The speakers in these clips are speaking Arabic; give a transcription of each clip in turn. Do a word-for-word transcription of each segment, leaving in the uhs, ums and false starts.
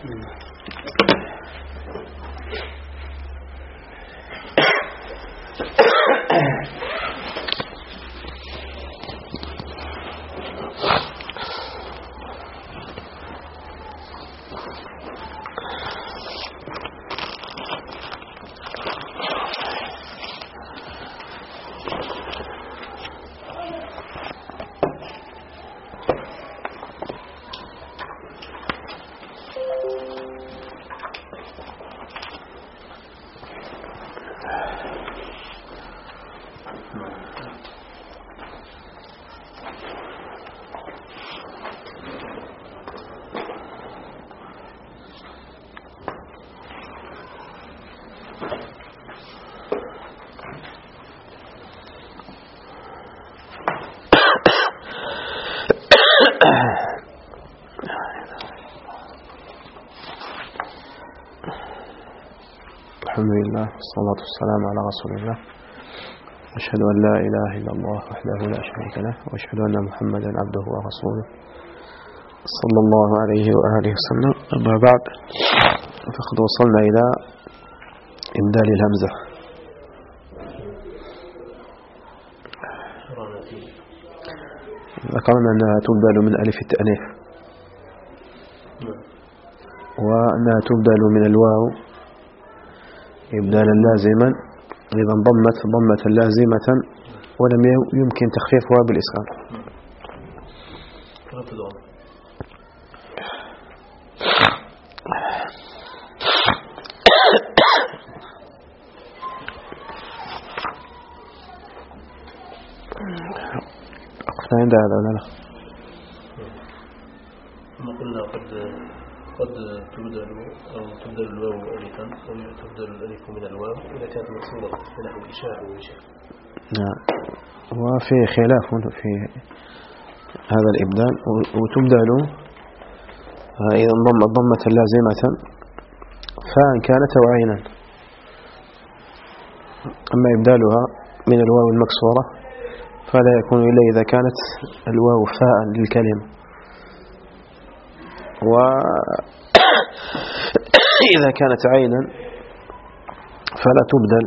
الحمد لله والصلاة والسلام على رسول الله. أشهد أن لا إله إلا الله وحده لا شريك له، وأشهد أن محمدا عبده ورسوله صلى الله عليه وآله وسلم. أما بعد، فقد وصلنا إلى إبدال الهمزة. ذكرنا أنها تبدل من ألف التأنيث، وأنها تبدل من الواو إبدالا لازما إذا انضمت ضمة لازمة ولم يمكن تخفيفها بالإسكان. أقفنا عند هذا ولا لا؟ ما قلنا قد قد تبدل أو تبدل الواو ألفا أو تبدل الألف من الواو إذا كانت مقصودة بنحو إشاع وإشاع. نعم، وفي خلاف في هذا الإبدال، وتبدل إذا انضمت ضمة لازمة فإن كانت أو عينا. أما إبدالها من الواو المكسورة فلا يكون إلا إذا كانت الواو فاء للكلمة، وإذا كانت عينا فلا تبدل.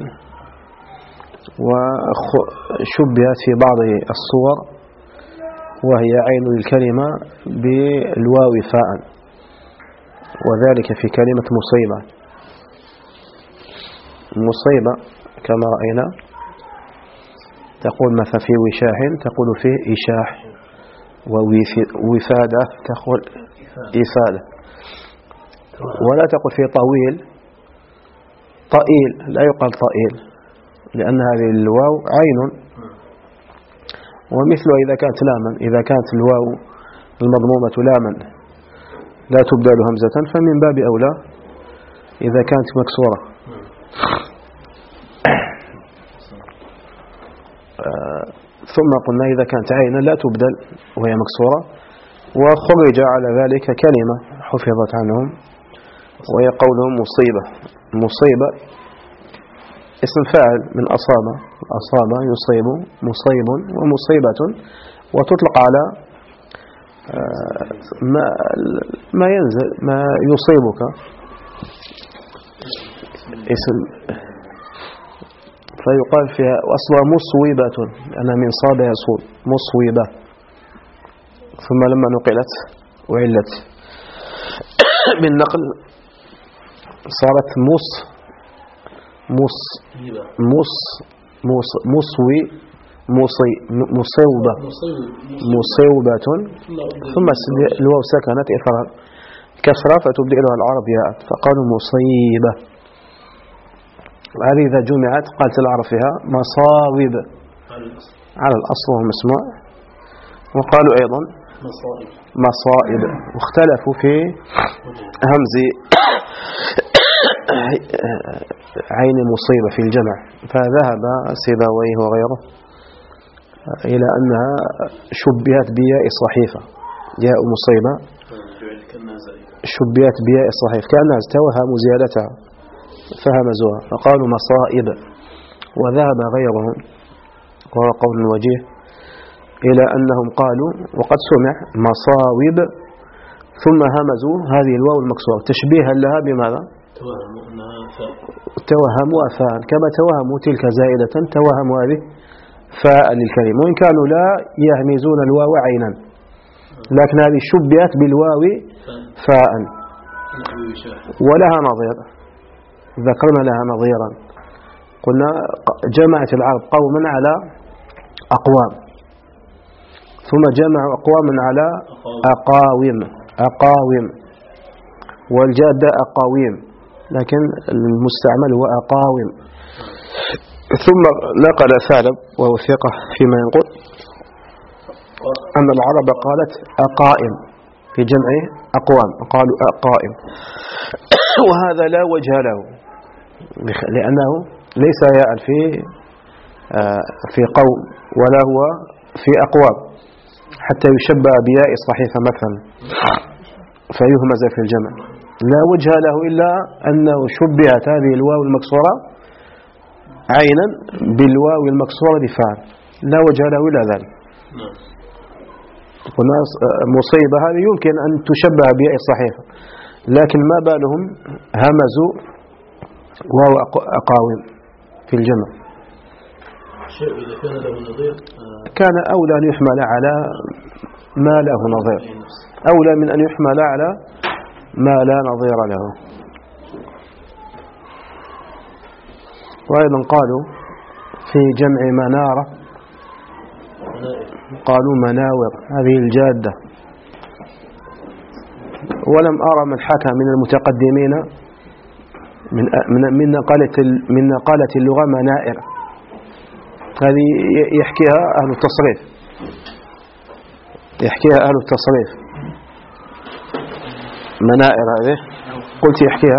وشبهت في بعض الصور وهي عين الكلمة بالواو فاء، وذلك في كلمة مصيبة. مصيبة كما رأينا تقول مثلا في وشاح تقول فيه إشاح، ووفادة تقول إفادة، ولا تقول في طويل طائل، لا يقال طائل لأن هذه الواو عين. ومثلها إذا كانت لاما، إذا كانت الواو المضمومة لاما لا تبدل همزة فمن باب أولى إذا كانت مكسورة. ثم قلنا إذا كانت عينا لا تبدل وهي مكسورة. وخرج على ذلك كلمة حفظت عنهم وهي قولهم مصيبة. مصيبة اسم فاعل من أصابة، أصاب يصيب، مصيب ومصيبة، وتطلق على ما ما ينزل ما يصيبك اسم، فيقال فيها أصلها مصوبة، أنا من صاب يصوب مصوبة، ثم لما نقلت وعلت بالنقل صارت مص مص مص مص مصوي مصي مصوبة مصوبة، ثم الواو سكنت إثر كسرة فتبدلها العرب ياء فقالوا مصيبة. هذه إذا جمعت قالت العرب فيها مصاوب على الأصل وهو مسموع. وقالوا أيضا مصائب، واختلفوا في همز عين مصيبة في الجمع، فذهب سيبويه وغيره إلى أنها شبهت بياء الصحيفة، ياء مصيبة شبهت بياء الصحيفة كأنها توهموا زيادتها فهمزوها فقالوا مصائب. وذهب غيرهم وهو قول وجيه إلى أنهم قالوا وقد سمع مصاوب ثم همزوا هذه الواو المكسورة تشبيها لها بماذا؟ توهموا أنها فاء. توهموا فاء كما توهموا تلك زائدة توهموا هذه فاء للكلمة، وإن كانوا لا يهمزون الواو عينا، لكن هذه شبهت بالواو فاء. ولها نظير، ذكرنا لها نظيرا، قلنا جمعت العرب قوما على أقوام، ثم جمعوا أقواما على أقاوم أقاوم والجادة أقاويم، لكن المستعمل هو أقاوم. ثم نقل ثعلب وهو ثقة فيما ينقل أن العرب قالت أقائم في جمع أقوام، قالوا أقائم. وهذا لا وجه له، لأنه ليس ياء في في قوم ولا هو في أقوام حتى يشبه بياء الصحيفة مثلا فيهمز في الجمع. لا وجه له إلا أنه شبهت هذه الواو المكسورة عينا بالواو المكسورة لفعل، لا وجه له إلا ذلك. وناس مصيبة هذه يمكن أن تشبه بياء الصحيفة، لكن ما بالهم همزوا واو أقاوم في الجمع. إذا كان له نظير كان أولى أن يحمل على ما له نظير، أولى من أن يحمل على ما لا نظير له. وأيضا قالوا في جمع منارة قالوا مناور، هذه الجادة. ولم أرى من حكى من المتقدمين من من نقالة من نقالة اللغة منائر، هذه يحكيها أهل التصريف، يحكيها أهل التصريف منائر، هذه قلت يحكيها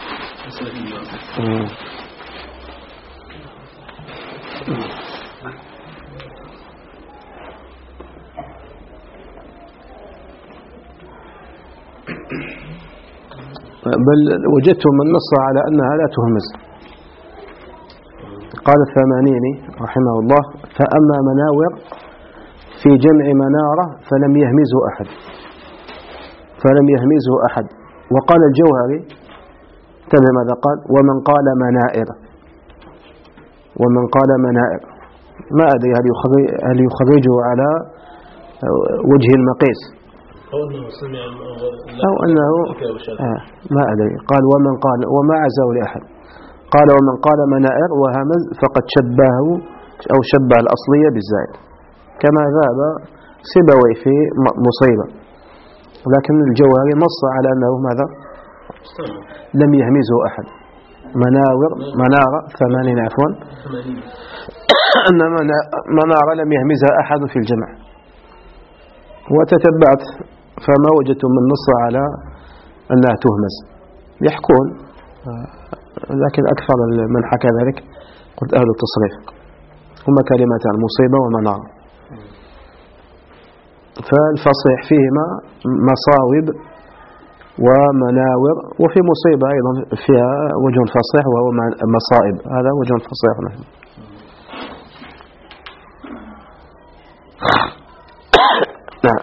بل وجدت من نص على أنها لا تهمز. قال الثمانيني رحمه الله: فأما مناور في جمع منارة فلم يهمزه أحد فلم يهمزه أحد وقال الجوهري تبع ماذا قال: ومن قال منائر ومن قال منائر ما أدري هل يخرجه على وجه المقيس أو أنه سمع أو أنه آه ما أدري. قال ومن قال وما عزه لأحد، قال ومن قال منائر وهمز فقد شبهه أو شبه الأصلية بالزائد، كما ذهب سيبوي في مصيبة. لكن الجوهري نص على أنه ماذا؟ لم يهمزه أحد. مناور منارة ثمانين عفوا أن منارة لم يهمزها أحد في الجمع. وتتبعت فما وجدت من نص على أنها تهمز، يحكون لكن أكثر من حكى ذلك قلت أهل التصريف هما كلمتان: مصيبة ومنارة. فالفصيح فيهما مصاوب ومناور، وفي مصيبة أيضا فيها وجه فصيح وهو مصائب، هذا وجه فصيح. نعم.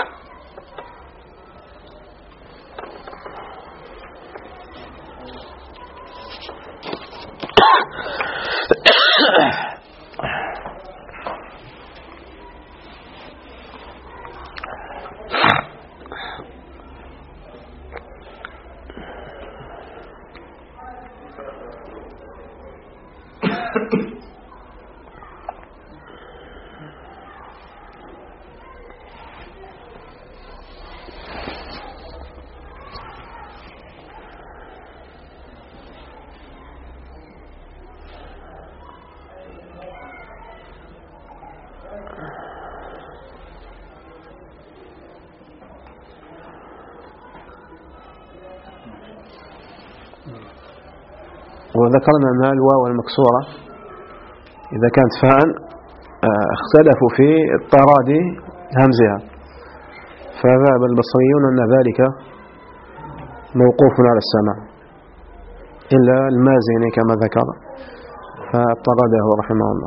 وذكرنا أن الواو المكسورة إذا كانت فاء اختلفوا في ترادي همزها، فذهب البصريون أن ذلك موقوف على السماع إلا المازني كما ذكر فطرده رحمه الله.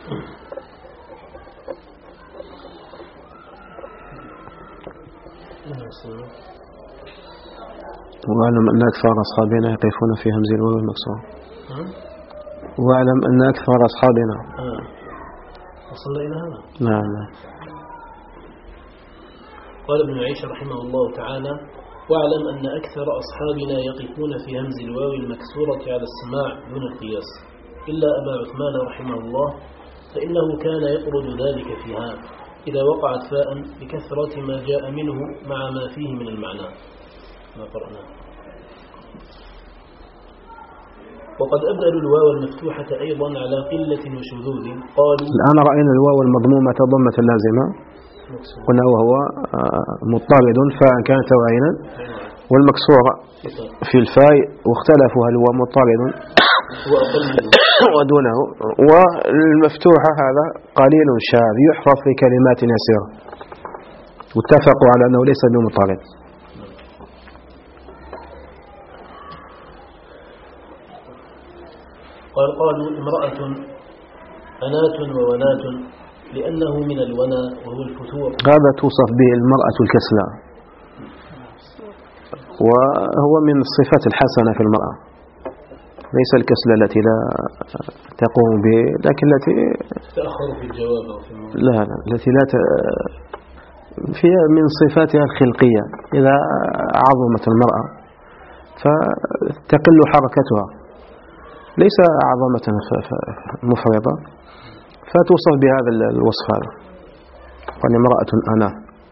واعلم أن أكثر أصحابنا يقفون في همز الواو المكسور. واعلم أن أكثر أصحابنا آه. وصلنا إلى هذا. نعم نعم. قال ابن عيش رحمه الله تعالى: واعلم أن أكثر أصحابنا يقفون في همز الواو المكسورة على السماع دون القياس إلا أبا عثمان رحمه الله، فإنه كان يطرد ذلك فيها إذا وقعت فاء بكثرة ما جاء منه مع ما فيه من المعنى. ما قرأنا. وقد أبدلوا الواو المفتوحة أيضا على قلة وشذوذ. قالوا الآن رأينا الواو المضمومة ضمة لازمة، قلنا وهو مضطرد فاء كانت أو عينا، والمكسورة في الفاء واختلفوا هل هو مضطرد ودونه، والمفتوحة هذا قليل شاذ يحفظ في كلمات يسيرة، واتفقوا على أنه ليس بمضطرد. قال قالوا امرأة أنات وونات لأنه من الونا وهو الفتور. هذا توصف به المرأة الكسلى، وهو من الصفات الحسنة في المرأة، ليس الكسلى التي لا تقوم به، لكن التي تأخر في الجواب أو في لا لا التي لا ت... فيها من صفاتها الخلقية، إذا عظمت المرأة فتقل حركتها، ليس عظمة مفرطة، فتوصف بهذا الوصف هذا، قال امرأة أنا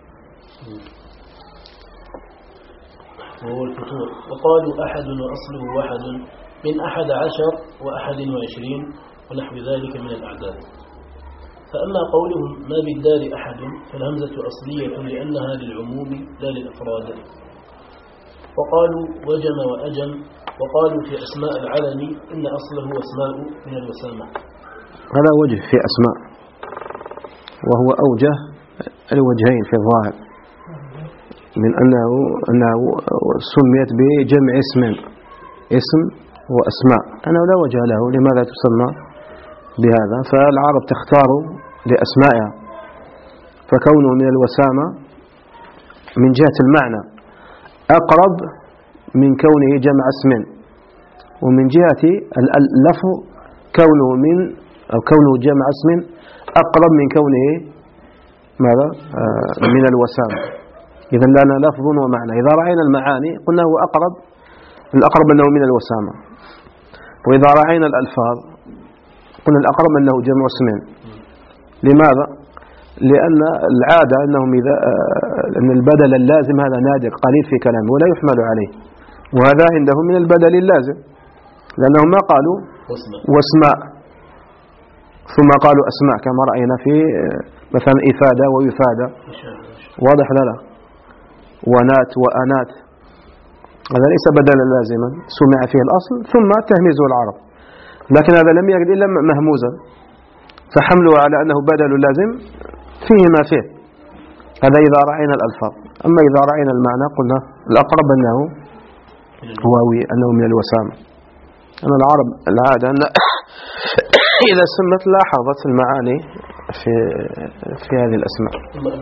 وهو الفتور. وقالوا أحد وأصله واحد من أحد عشر وأحد وعشرين ونحو ذلك من الأعداد. فأما قولهم ما بالدار أحد فالهمزة أصلية لأنها للعموم لا للأفراد. وقالوا وجم وأجم. وقالوا في أسماء العلم إن أصله أسماء من الوسامة. هذا وجه في أسماء، وهو أوجه الوجهين في الظاهر، من أنه, أنه سميت بجمع اسم، اسم وأسماء، أنه لا وجه له لماذا تسمى بهذا، فالعرب تختار لأسمائها، فكونه من الوسامة من جهة المعنى أقرب من كونه جمع اسم، ومن جهة اللفظ كونه من أو كونه جمع اسم أقرب من كونه ماذا آه من الوسامة. إذا لنا لفظ ومعنى، إذا رأينا المعاني قلنا هو أقرب، الأقرب أنه من الوسامة، وإذا رأينا الألفاظ قلنا الأقرب أنه جمع اسم. لماذا؟ لأن العادة أنهم إذا آه أن البدل اللازم هذا نادر قليل في كلامه ولا يحمل عليه، وهذا عندهم من البدل اللازم، لأنهم ما قالوا واسماء ثم قالوا أسماء كما رأينا في مثلا إفادة ويفادة، واضح لا لا ونات وأنات، هذا ليس بدلا لازما سمع فيه الأصل ثم تهميزه العرب، لكن هذا لم يرد إلا مهموزا، فحمله على أنه بدل لازم فيه ما فيه. هذا إذا رأينا الألفاظ. أما إذا رأينا المعنى قلنا الأقرب أنه هو أنه من الوسامة. أما العرب العادة أن إذا سمت لاحظت المعاني في في هذه الأسماء.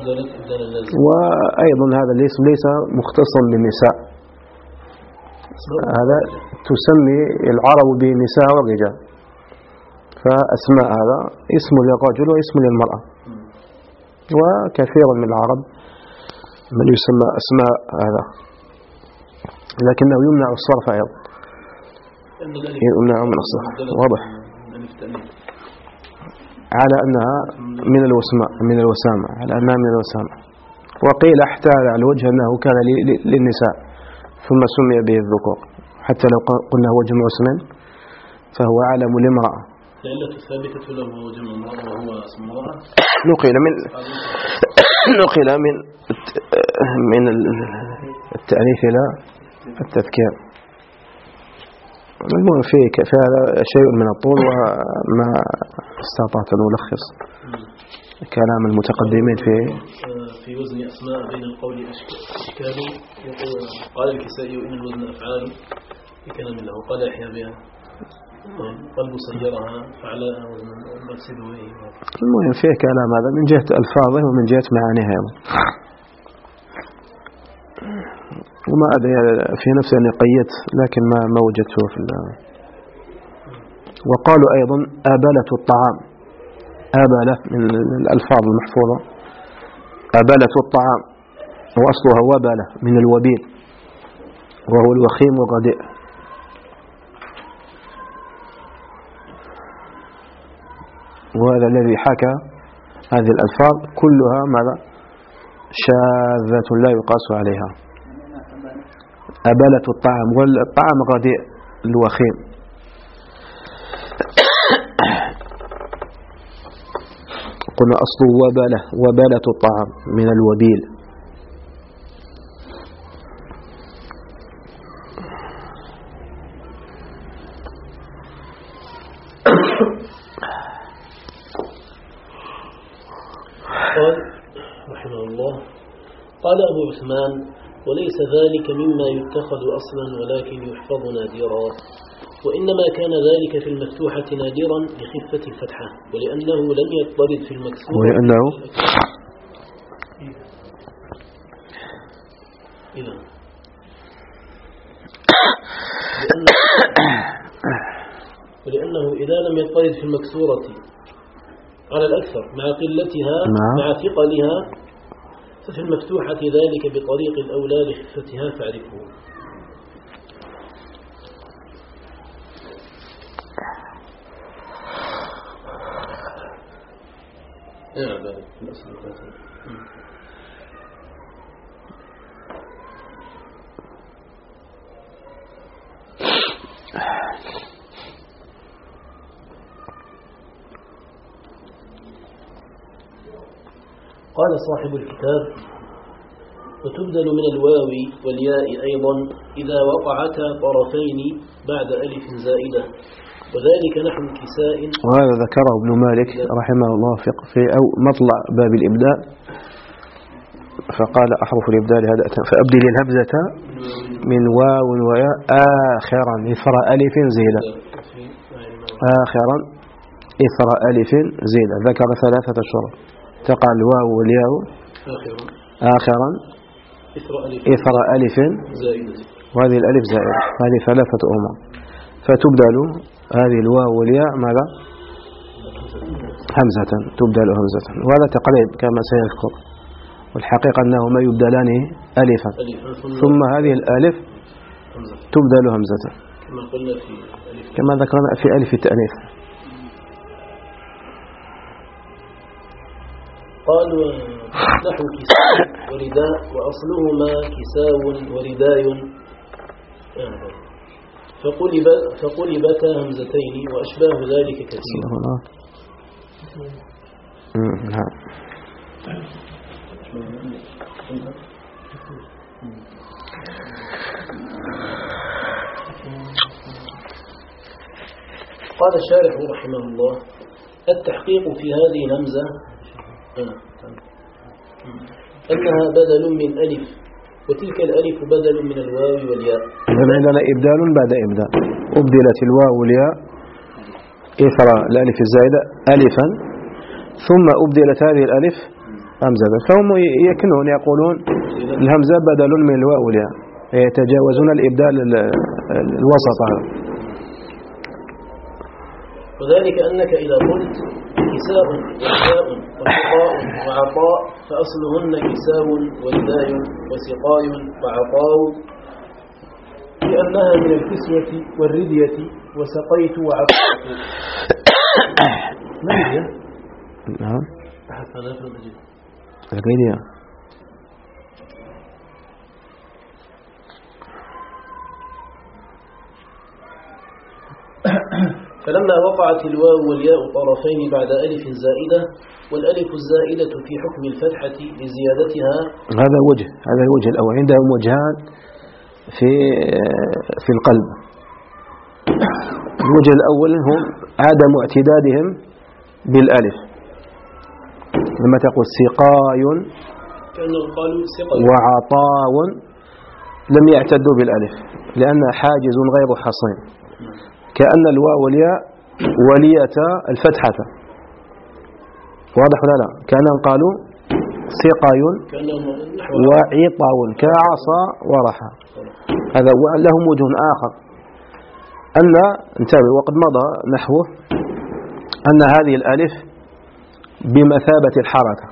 وأيضا هذا الاسم ليس مختصا بالنساء، هذا تسمي العرب بالنساء والرجال، فأسماء هذا اسم للرجل واسم للمرأة، وكثير من العرب من يسمى أسماء هذا، لكنه يمنع الصرف أيضا، يمنع من الصرف، واضح على أنها من الوسماء من الوسامة على أنها من الوسامة. وقيل احتال على الوجه أنه كان للنساء ثم سمي به الذكور، حتى لو قلنا هو جمع اسم فهو علم لامرأة. العلة الثابتة له هو جمع امرأة وهو اسم امرأة. نقل من نقل من من التأنيث إلى التذكير. المهم فيه هذا شيء من الطول، وما استطعت أن ألخص كلام المتقدمين في في وزن أسماء بين القول أشكال. قال الكسائي إن الوزن أفعال في كلام الله، قال يحيى بها قلب سيرها فعلاء والسدوي. المهم فيه كلام هذا من جهة ألفاظه ومن جهة معانيها أيضا. وما أدري في نفسي أني قيدت لكن ما ما وجدته في الله. وقالوا أيضا أبلة الطعام، أبلة من الألفاظ المحفوظة، أبلة الطعام وأصلها وبلة من الوبيل وهو الوخيم والرديء. وهذا الذي حكى هذه الألفاظ كلها ماذا شاذة لا يقاس عليها. أبلة الطعام والطعام رديء الوخيم. قلنا أصل وبلة، وبلة الطعام من الوبيل. قال رحمه الله: قال أبو عثمان: وليس ذلك مما يتخذ أصلا ولكن يحفظ نادرا، وإنما كان ذلك في المفتوحة نادرا لخفة الفتحة، ولأنه لم يضطرد في المكسور، ولأنه إذا ولأنه إذا لم يضطرد في المكسورة على الأكثر مع قلتها مع ثقلها، ففي المفتوحة ذلك بطريق الأولى لخفتها فاعرفه. قال صاحب الكتاب: وتبدل من الواو والياء أيضا إذا وقعتا طرفين بعد ألف زائدة، وذلك نحو كساء. وهذا ذكره ابن مالك رحمه الله في أو مطلع باب الإبداء، فقال: أحرف الإبدال هذا فأبدل الهمزة من واو وياء آخرا إثر ألف زيادة، آخرا إثر ألف زيادة. ذكر ثلاثة شروط: تقع الواو والياء آخرا إثر ألف وهذه الألف زائدة، هذه ثلاثة أمور. فتبدل هذه الواو والياء ماذا؟ همزة، تبدل همزة. وهذا تقريب كما سيذكر، والحقيقة أنهما يبدلان ألفا ثم هذه الألف تبدل همزة كما ذكرنا في ألف التأنيث. قال: نحو كساء ورداء وأصلهما كساو ورداء، فقلب فقلبتا همزتين وأشباه ذلك كثير. قال الشارح رحمه الله: التحقيق في هذه الهمزة أنها بدل من ألف، وتلك الألف بدل من الواو والياء. إذن عندنا إبدال بعد إبدال، أبدلت الواو والياء إثر الألف الزائدة ألفا، ثم أبدلت هذه الألف همزة. فهم يكنون يقولون الهمزة بدل من الواو والياء، يتجاوزون الإبدال الوسط هذا. وذلك أنك إذا قلت كساء وساء وسقاء وعطاء فأصلهن كساء ورداء وسقاء وعطاء، لأنها من الكسوة والردية، وسقيت وعطاء. ما هي؟ نعم. أحسن لا تجد. القيدية. فلما وقعت الواو والياء طرفين بعد ألف زائدة، والألف الزائدة في حكم الفتحة لزيادتها. هذا وجه، هذا الوجه الأول. عندهم وجهان في في القلب. الوجه الأول هم عدم اعتدادهم بالألف، لما تقول سقاي وعطاء لم يعتدوا بالألف لأن حاجز غير حصين، كأن الواو والياء ولية الفتحة. واضح ولا لا؟ كأنهم قالوا سقاي وعطاو كعصا ورحى. هذا لهم وجه آخر، أن انتبه وقد مضى نحوه أن هذه الألف بمثابة الحركة،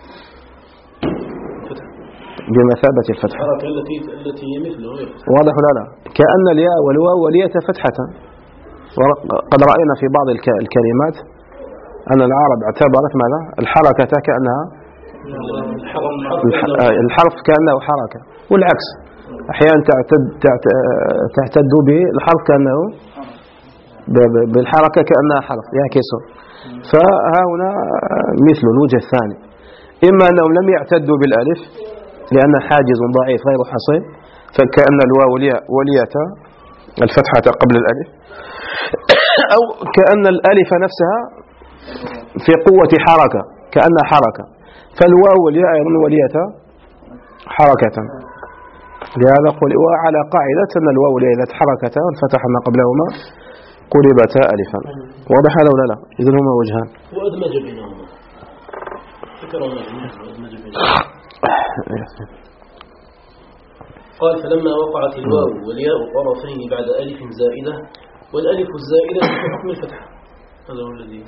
بمثابة الفتحة. الحركة التي التي هي مثله. واضح ولا لا؟ كأن الياء والواو ولية فتحة. وقد رأينا في بعض الكلمات أن العرب اعتبرت ماذا؟ الحركة كأنها الحرف كأنه حركة، والعكس أحيانا تعتد تعتد به الحرف كأنه بالحركة كأنها حرف يعكسه. فهنا مثل الوجه الثاني، إما أنهم لم يعتدوا بالألف لأن حاجز ضعيف غير حصين، فكأن الواو ولية الفتحة قبل الألف، أو كأن الألف نفسها في قوة حركة كأنها حركة، فالواو والياء أيضا ولية حركة. لهذا قل وعلى قاعدة أن الواو والياء إذا تحركتا والفتح ما قبلهما قلبتا ألفا. واضح هذا ولا لا؟ إذن هما وجهان. وأدمج بينهما، فكرنا وأدمج بينهما. قال فلما وقعت الواو والياء طرفين بعد ألف زائدة، والألف الزائدة في حكم الفتح. هذا هو الذي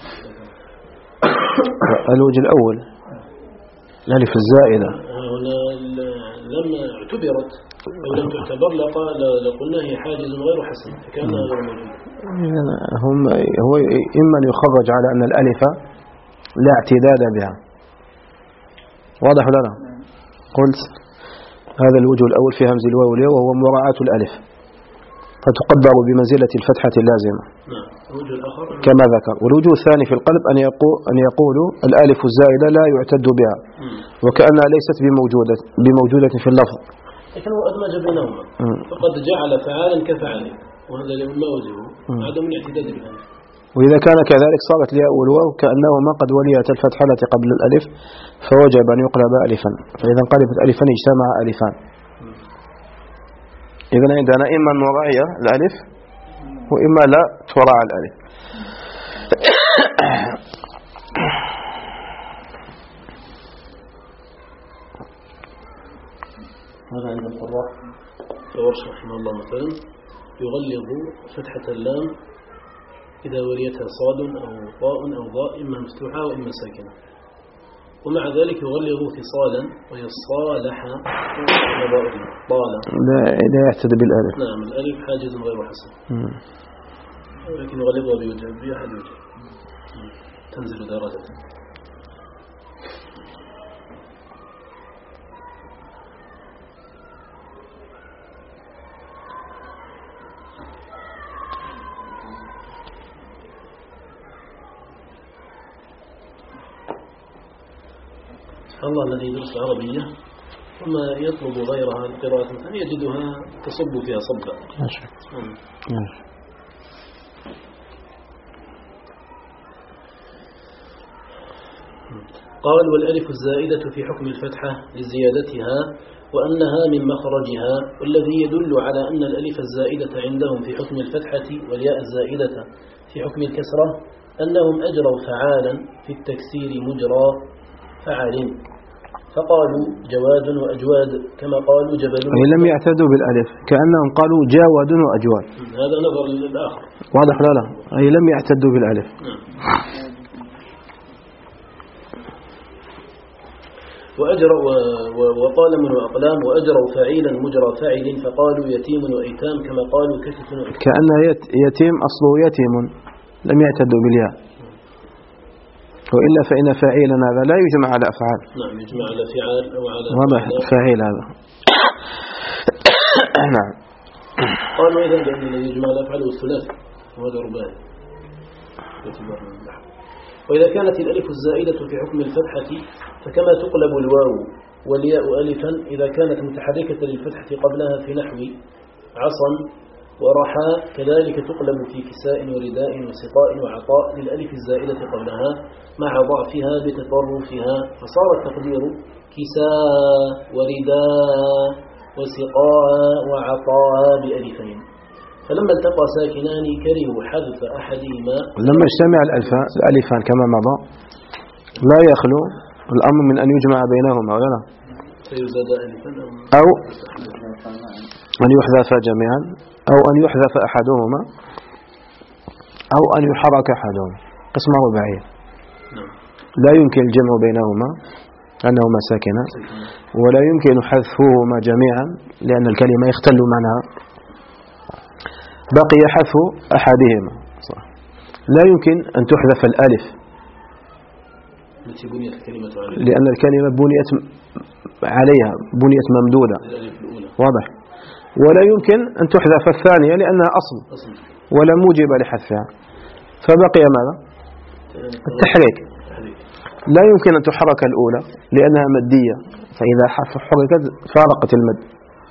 الوجه الأول الألف الزائدة هنا لما اعتبرت أو لم تعتبر لقلنا هي حاجز غير حسن، فكانها غير موجودة. هم هو إما أن يخرج على أن الألف لا اعتداد بها. واضح ولا لا؟ قلت هذا الوجه الأول في همز الواو والياء وهو مراعاة الألف، فتقدر بمنزلة الفتحة اللازمة كما ذكر. والوجه الثاني في القلب أن يقول أن يقولوا الألف الزائدة لا يعتد بها وكأنها ليست بموجودة بموجودة في اللفظ. لكن هو أدمج بينهما، فقد جعل فعالا كفعل، وهذا ما وجهه عدم الاعتداد بالألف. وإذا كان كذلك صارت الياء والواو كأنهما قد وليت الفتحة التي قبل الألف، فوجب أن يقلب ألفا، فإذا انقلبت ألفا اجتمع ألفان. إذن عندنا إما نراعي الألف وإما لا تراعى الألف. هذا عند القراء فورش رحمه الله مثلا يغلظ فتحة اللام إذا وليتها صاد أو طاء أو ضاء إما مفتوحة وإما ساكنة، ومع ذلك يغلظ اتصالا ويصالح طالا لا لا يعتد بالألف. نعم الألف حاجز غير حسن، لكن يغلظها بوجه بأحد وجه تنزل درجة. الله الذي يدرس العربية ثم يطلب غيرها القراءة مثلا يجدها تصب فيها صبا. قال والألف الزائدة في حكم الفتحة لزيادتها وأنها من مخرجها، والذي يدل على أن الألف الزائدة عندهم في حكم الفتحة والياء الزائدة في حكم الكسرة أنهم أجروا فعالا في التكسير مجرى فعال، فقالوا جواد وأجواد كما قالوا جبل. أي لم يعتدوا بالألف، كأنهم قالوا جاود وأجواد. هذا نظر للآخر. واضح لا لا؟ أي لم يعتدوا بالألف. وأجروا وقالم وأقلام وأجروا فعيلا مجرى فاعل، فقالوا يتيم وإيتام كما قالوا كتف وإيتام. كأن يتيم أصله يتيم لم يعتدوا بالياء، وإلا فإن فاعيلا هذا لا يجمع على أفعال. نعم يجمع على فعال أو على واضح فاعيل هذا. نعم. قالوا إذا بأن الذي يجمع على أفعال والثلاثي وهذا رباعي. وإذا كانت الألف الزائدة في حكم الفتحة فكما تقلب الواو والياء ألفا إذا كانت متحركة للفتحة قبلها في نحو عصا ورحى، كذلك تقلب في كساء ورداء وسقاء وعطاء للألف الزائدة قبلها مع ضعفها بتطرفها، فصار التقدير كساء ورداء وسقاء وعطاء بألفين. فلما التقى ساكنان كرهوا حذف أحدهما. لما اجتمع الألفان كما مضى لا يخلو الأمر من أن يجمع بينهما ولا لا؟ فيزاد ألفا أو أن يحذف جميعا أو أن يحذف أحدهما أو أن يحرك أحدهما، قسم رباعي. لا يمكن الجمع بينهما أنهما ساكنة، ولا يمكن حذفهما جميعا لأن الكلمة يختل معناها. بقي حذف أحدهما. لا يمكن أن تحذف الألف لأن الكلمة بنيت عليها، بنيت ممدودة، واضح. ولا يمكن أن تحذف الثانية لأنها أصل ولا موجب لحذفها، فبقي ماذا؟ التحريك. لا يمكن أن تحرك الأولى لأنها مدية، فإذا حركت فارقت المد،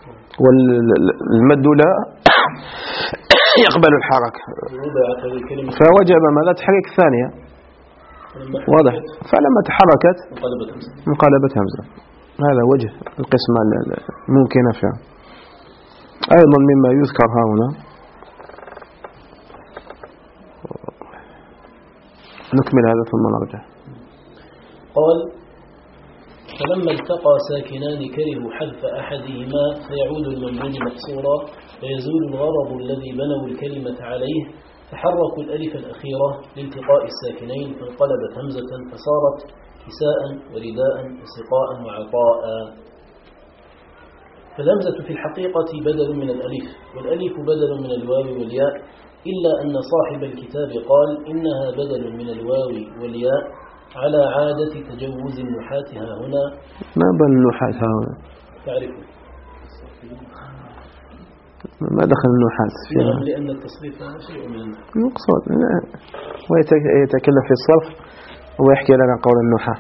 والمد لا يقبل الحركة، فوجب ماذا؟ تحريك الثانية، واضح. فلما تحركت انقلبت همزة. هذا وجه القسمة الممكنة فيها. أيضا مما يذكر هنا نكمل هذا ثم نرجع. قال فلما التقى ساكنان كرهوا حذف أحدهما فيعود الممدود مقصورا فيزول الغرض الذي بنوا الكلمة عليه، فحركوا الألف الأخيرة لالتقاء الساكنين فانقلبت همزة فصارت كساء ورداء وسقاء وعطاء. فالهمزة في الحقيقة بدل من الألف، والألف بدل من الواو والياء، إلا أن صاحب الكتاب قال إنها بدل من الواو والياء على عادة تجوز النحاة ها هنا. ما بل النحاة ها هنا؟ تعرفه ما دخل النحاة فيها؟ نعم، لأن التصريف شيء من المقصود، ويتكلم في الصرف ويحكي لنا قول النحاة.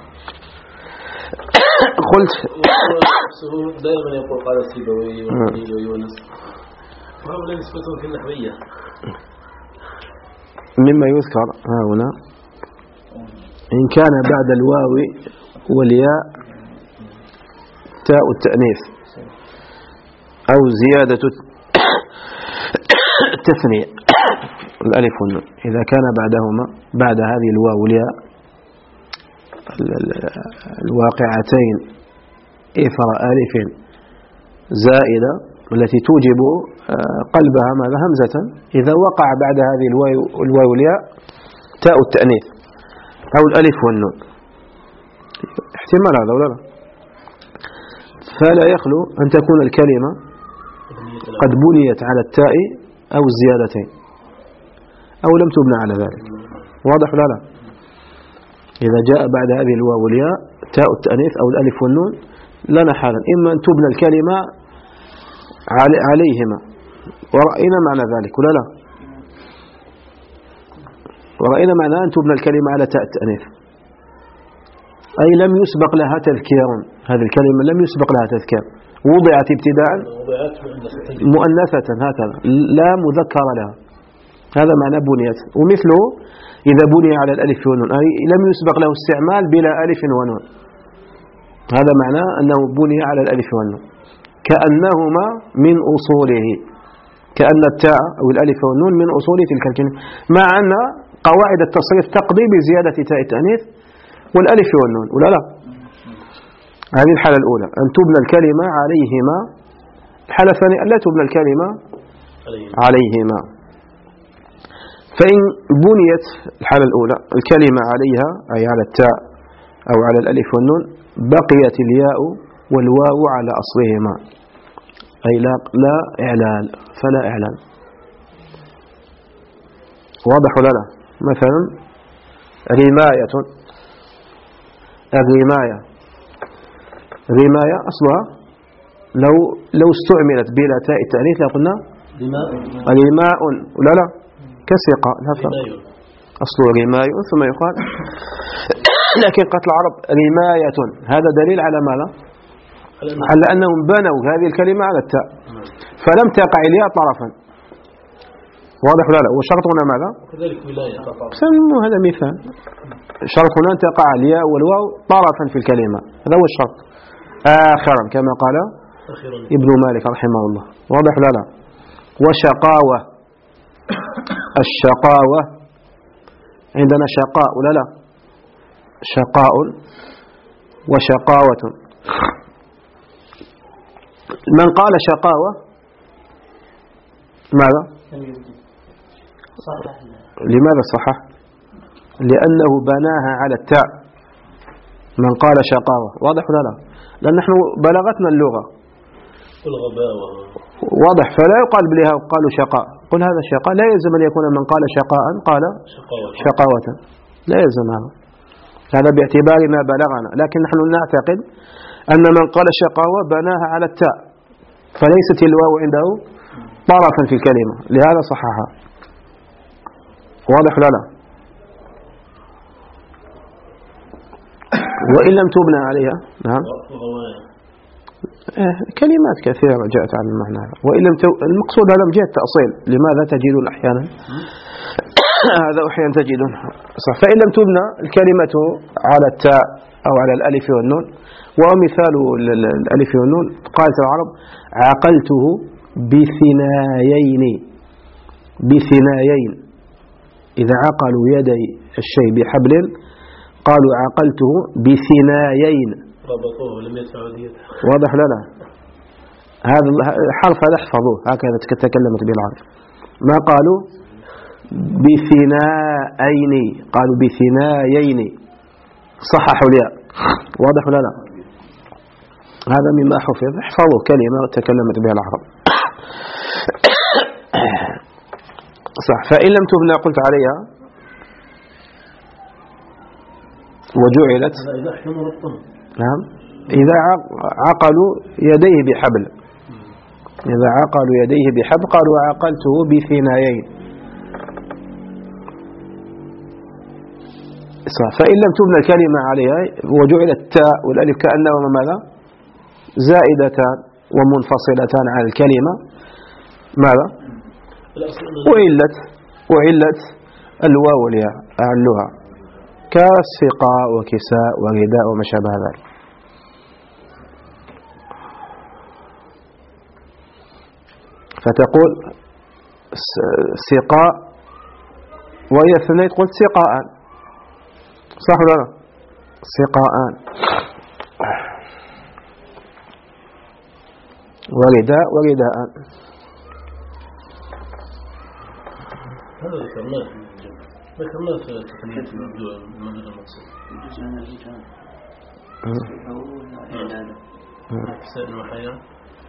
قلت دائما يقول قال السيبوي والخليل ويونس، وهؤلاء نسبتهم في النحوية. مما يذكر ها هنا إن كان بعد الواو والياء تاء التأنيث أو زيادة التثنية الألف والنون، إذا كان بعدهما بعد هذه الواو والياء الواقعتين إثر ألف زائدة التي توجب قلبها ماذا؟ همزة، إذا وقع بعد هذه الواو والياء تاء التأنيث أو الألف والنون، احتمال هذا ولا لا؟ فلا يخلو أن تكون الكلمة قد بنيت على التاء أو الزيادتين أو لم تبنى على ذلك، واضح ولا لا؟ إذا جاء بعد هذه الواو والياء تاء التأنيث أو الألف والنون لنا حالا، إما أن تبنى الكلمة عليهما، ورأينا معنى ذلك ولا لا؟ ورأينا معنى أن تبنى الكلمة على تاء التأنيث، أي لم يسبق لها تذكير، هذه الكلمة لم يسبق لها تذكير، وضعت ابتداء مؤنثة هكذا لا مذكر لها، هذا معنى بنيت. ومثله إذا بني على الألف والنون أي لم يسبق له استعمال بلا ألف ونون، هذا معنى أنه بني على الألف والنون كأنهما من أصوله، كأن التاء أو الألف والنون من أصول تلك الكلمة، مع أن قواعد التصريف تقضي بزيادة تاء التأنيث والألف والنون ولا لا؟ هذه الحالة الأولى أن تبنى الكلمة عليهما. الحالة الثانية أن لا تبنى الكلمة عليهما. فإن بنيت الحالة الأولى الكلمة عليها أي على التاء أو على الألف والنون بقيت الياء والواو على أصلهما، أي لا, لا إعلان، فلا إعلان، واضح ولا لا؟ مثلا رماية، الرماية رماية أصلها لو لو استعملت بلا تاء التأنيث لقلنا رماء ولا لا؟ كسقة لا فرق، أصله رماء ثم يقال لكن قتل العرب رماية، هذا دليل على ماذا؟ على أنهم بنوا هذه الكلمة على التاء فلم تقع الياء طرفا، واضح ولا لا؟ وشرط هنا ماذا؟ كذلك ولاية سموا هذا مثال، شرط هنا أن تقع الياء والواو طرفا في الكلمة، هذا هو الشرط. آخرا كما قال ابن مالك رحمه الله، واضح ولا لا؟ وشقاوة الشقاوة، عندنا شقاء ولا لا؟ شقاء وشقاوة. من قال شقاوة ماذا؟ لماذا صحح؟ لأنه بناها على التاء. من قال شقاوة، واضح ولا لا؟ لأن نحن بلغتنا اللغة والغباوة واضح، فلا يقال بها قالوا شقاء، قل هذا شقاء، لا يلزم أن يكون من قال شقاء قال شقاوة, شقاوة. لا يلزم هذا، هذا باعتبار ما بلغنا، لكن نحن نعتقد أن من قال شقاوة بناها على التاء، فليست الواو عنده طرفا في الكلمة، لهذا صححها. واضح ولا لا؟ وإن لم تبنى عليها نعم كلمات كثيرة جاءت على المعنى هذا. وإن لم تو... المقصود هذا من جهة التأصيل، لماذا تجدون أحيانا هذا أحيانا تجدون صح. فإن لم تبنى الكلمة على التاء أو على الألف والنون، ومثال الألف والنون قالت العرب عقلته بثنايين. بثنايين، إذا عقلوا يدي الشيء بحبل قالوا عقلته بثنايين، ربطوه ولم يدفعوا ديته. واضح لا لا؟ هذا الحرف هذا احفظوه، هكذا تكلمت به العرب، ما قالوا بثنايين، قالوا بثنايين، صححوا الياء. واضح ولا لا؟ هذا مما حفظ، احفظوا كلمة تكلمت بها العرب صح. فإن لم تبنى قلت عليها وجعلت نعم إذا عقلوا يديه بحبل، إذا عقلوا يديه بحبل قالوا عقلته بثنايين صح. فإن لم تبنى الكلمة عليها وجعلت التاء والألف كأنهما ماذا؟ زائدتان ومنفصلتان عن الكلمة، ماذا؟ وعلت وعلت الواو والياء أعلها كسقاء وكساء ورداء وما شابه ذلك. فتقول سقاء وهي اثنين قلت سقاء، صح ولا لا؟ سقاء. ورداء ورداء. هذا ذكرناه ذكرناه في تقنية الموجود المقصود. سائل وحياة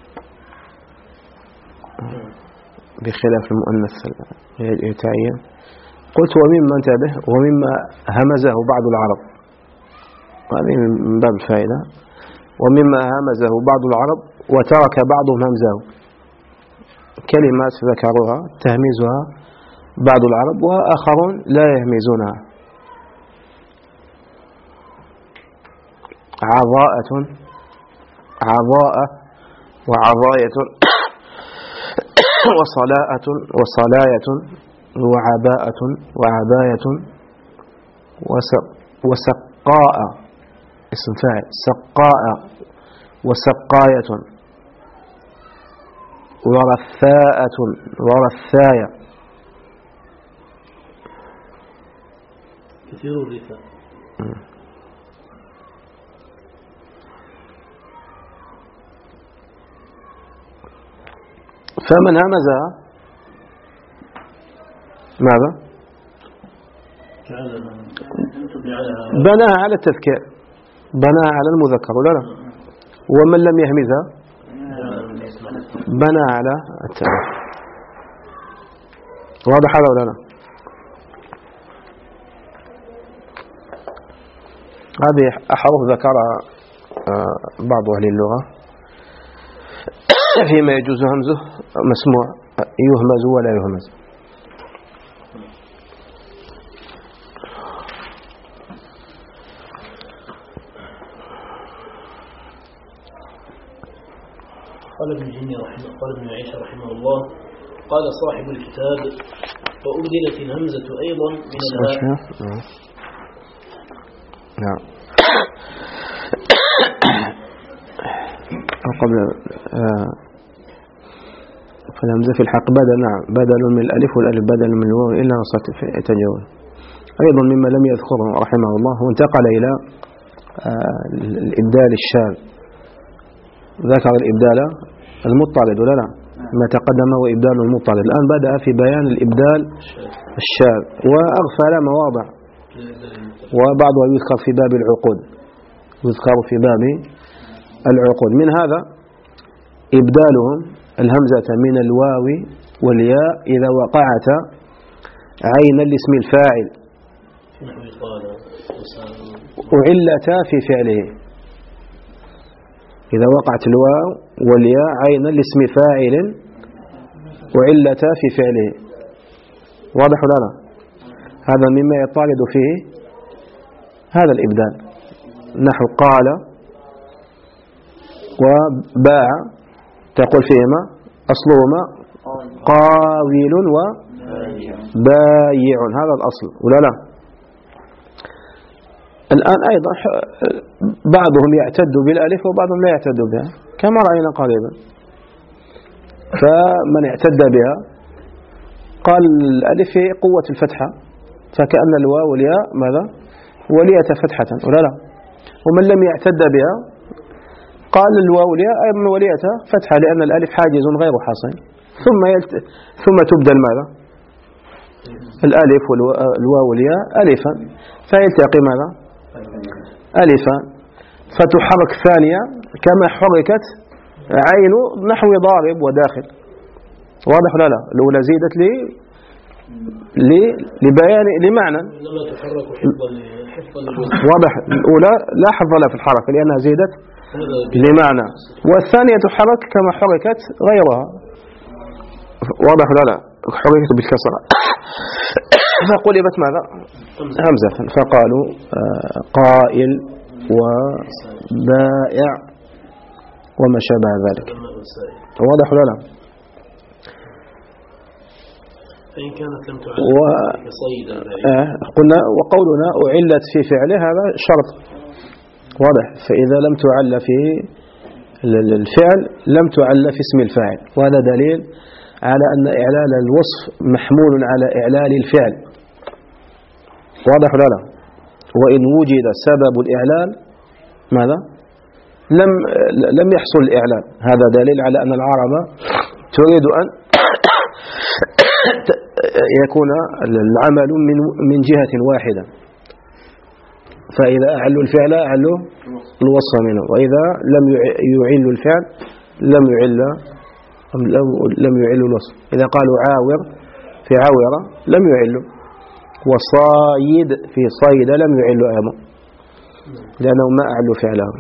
بخلاف المؤنث يتعين. قلت ومما انتبه ومما همزه بعض العرب، هذه من باب الفائدة، ومما همزه بعض العرب وترك بعضهم همزه، كلمات ذكروها تهميزها بعض العرب وآخرون لا يهمزونها. عضاءة عضاءة وعضاية وصلاءة وصلاية وعباءة وعباية وسقاء اسم فاعل سقاء وسقاية ورثاءة ورثاية. كثير الرثاء. فمن همزها ماذا؟ بناها على التذكير، بناها على المذكر ولا لا؟ ومن لم يهمزها بنى على التأنيث. واضح هذا ولا لا؟ هذه أحرف ذكرها بعض أهل اللغة فيما يجوز همزه مسموع، يهمز ولا يهمز. قال ابن جني رحمه قال ابن عيسى رحمه الله قال صاحب الكتاب وأبدلت الهمزة أيضا من الهاء. نعم. قبل فالهمزة في الحق بدل، نعم بدل من الألف، والألف بدل من الواو إلا نصت في تجاوز. أيضا مما لم يذكره رحمه الله هو انتقل إلى الإبدال الشاذ. ذكر الإبدال المضطرد ولا لا؟ ما تقدم هو إبدال المضطرد، الآن بدأ في بيان الإبدال الشاذ وأغفل مواضع، وبعضها يذكر في باب العقود، يذكر في باب العقود. من هذا إبدالهم الهمزة من الواو والياء إذا وقعت عين الاسم الفاعل وعلتا في فعله. إذا وقعت الواو والياء عين الاسم فاعل وعلتا في فعله، واضح ولا لا؟ هذا مما يطارد فيه هذا الإبدال، نحو قال وباع تقول فيهما أصلهما قاول وبايع، هذا الأصل ولا لا؟ الآن أيضا بعضهم يعتد بالألف وبعضهم لا يعتد بها كما رأينا قريبا. فمن اعتد بها قال الألف هي قوة الفتحة، فكأن الواو والياء ماذا؟ ولية فتحة ولا لا؟ ومن لم يعتد بها قال الواو والياء أيضا ولية فتحة، لأن الألف حاجز غير حاصل، ثم يلت... ثم تبدل ماذا؟ الألف والواو والياء ألفا، فيلتقي ماذا؟ ألفا، فتحرك ثانية كما حركت عين نحو ضارب وداخل، واضح ولا لا؟ الأولى زيدت لي لبيان لمعنى، واضح. الأولى لا حظ لها في الحركة لأنها زيدت لمعنى، والثانية تحرك كما حركت غيرها، واضح ولا لا؟ حركت بالكسرة فقلبت ماذا؟ همزة، فقالوا قائل وبائع وما شابه ذلك، واضح ولا لا؟ فإن كانت لم تعد و... كصيدا آه قلنا وقولنا أعلت في فعله هذا شرط واضح، فإذا لم تعل في الفعل لم تعل في اسم الفاعل، وهذا دليل على أن إعلال الوصف محمول على إعلال الفعل، واضح ولا لا؟ وإن وجد سبب الإعلال ماذا؟ لم لم يحصل الإعلال، هذا دليل على أن العرب تريد أن يكون العمل من من جهة واحدة، فإذا أعلوا الفعل أعلوا الوصف منه، وإذا لم يعلوا الفعل لم يعل لم يعلوا الوصف. إذا قالوا عاور في عاورة لم يعلوا، وصايد في صيد لم يعلوا أيضا لأنهم ما أعلوا فعلهم.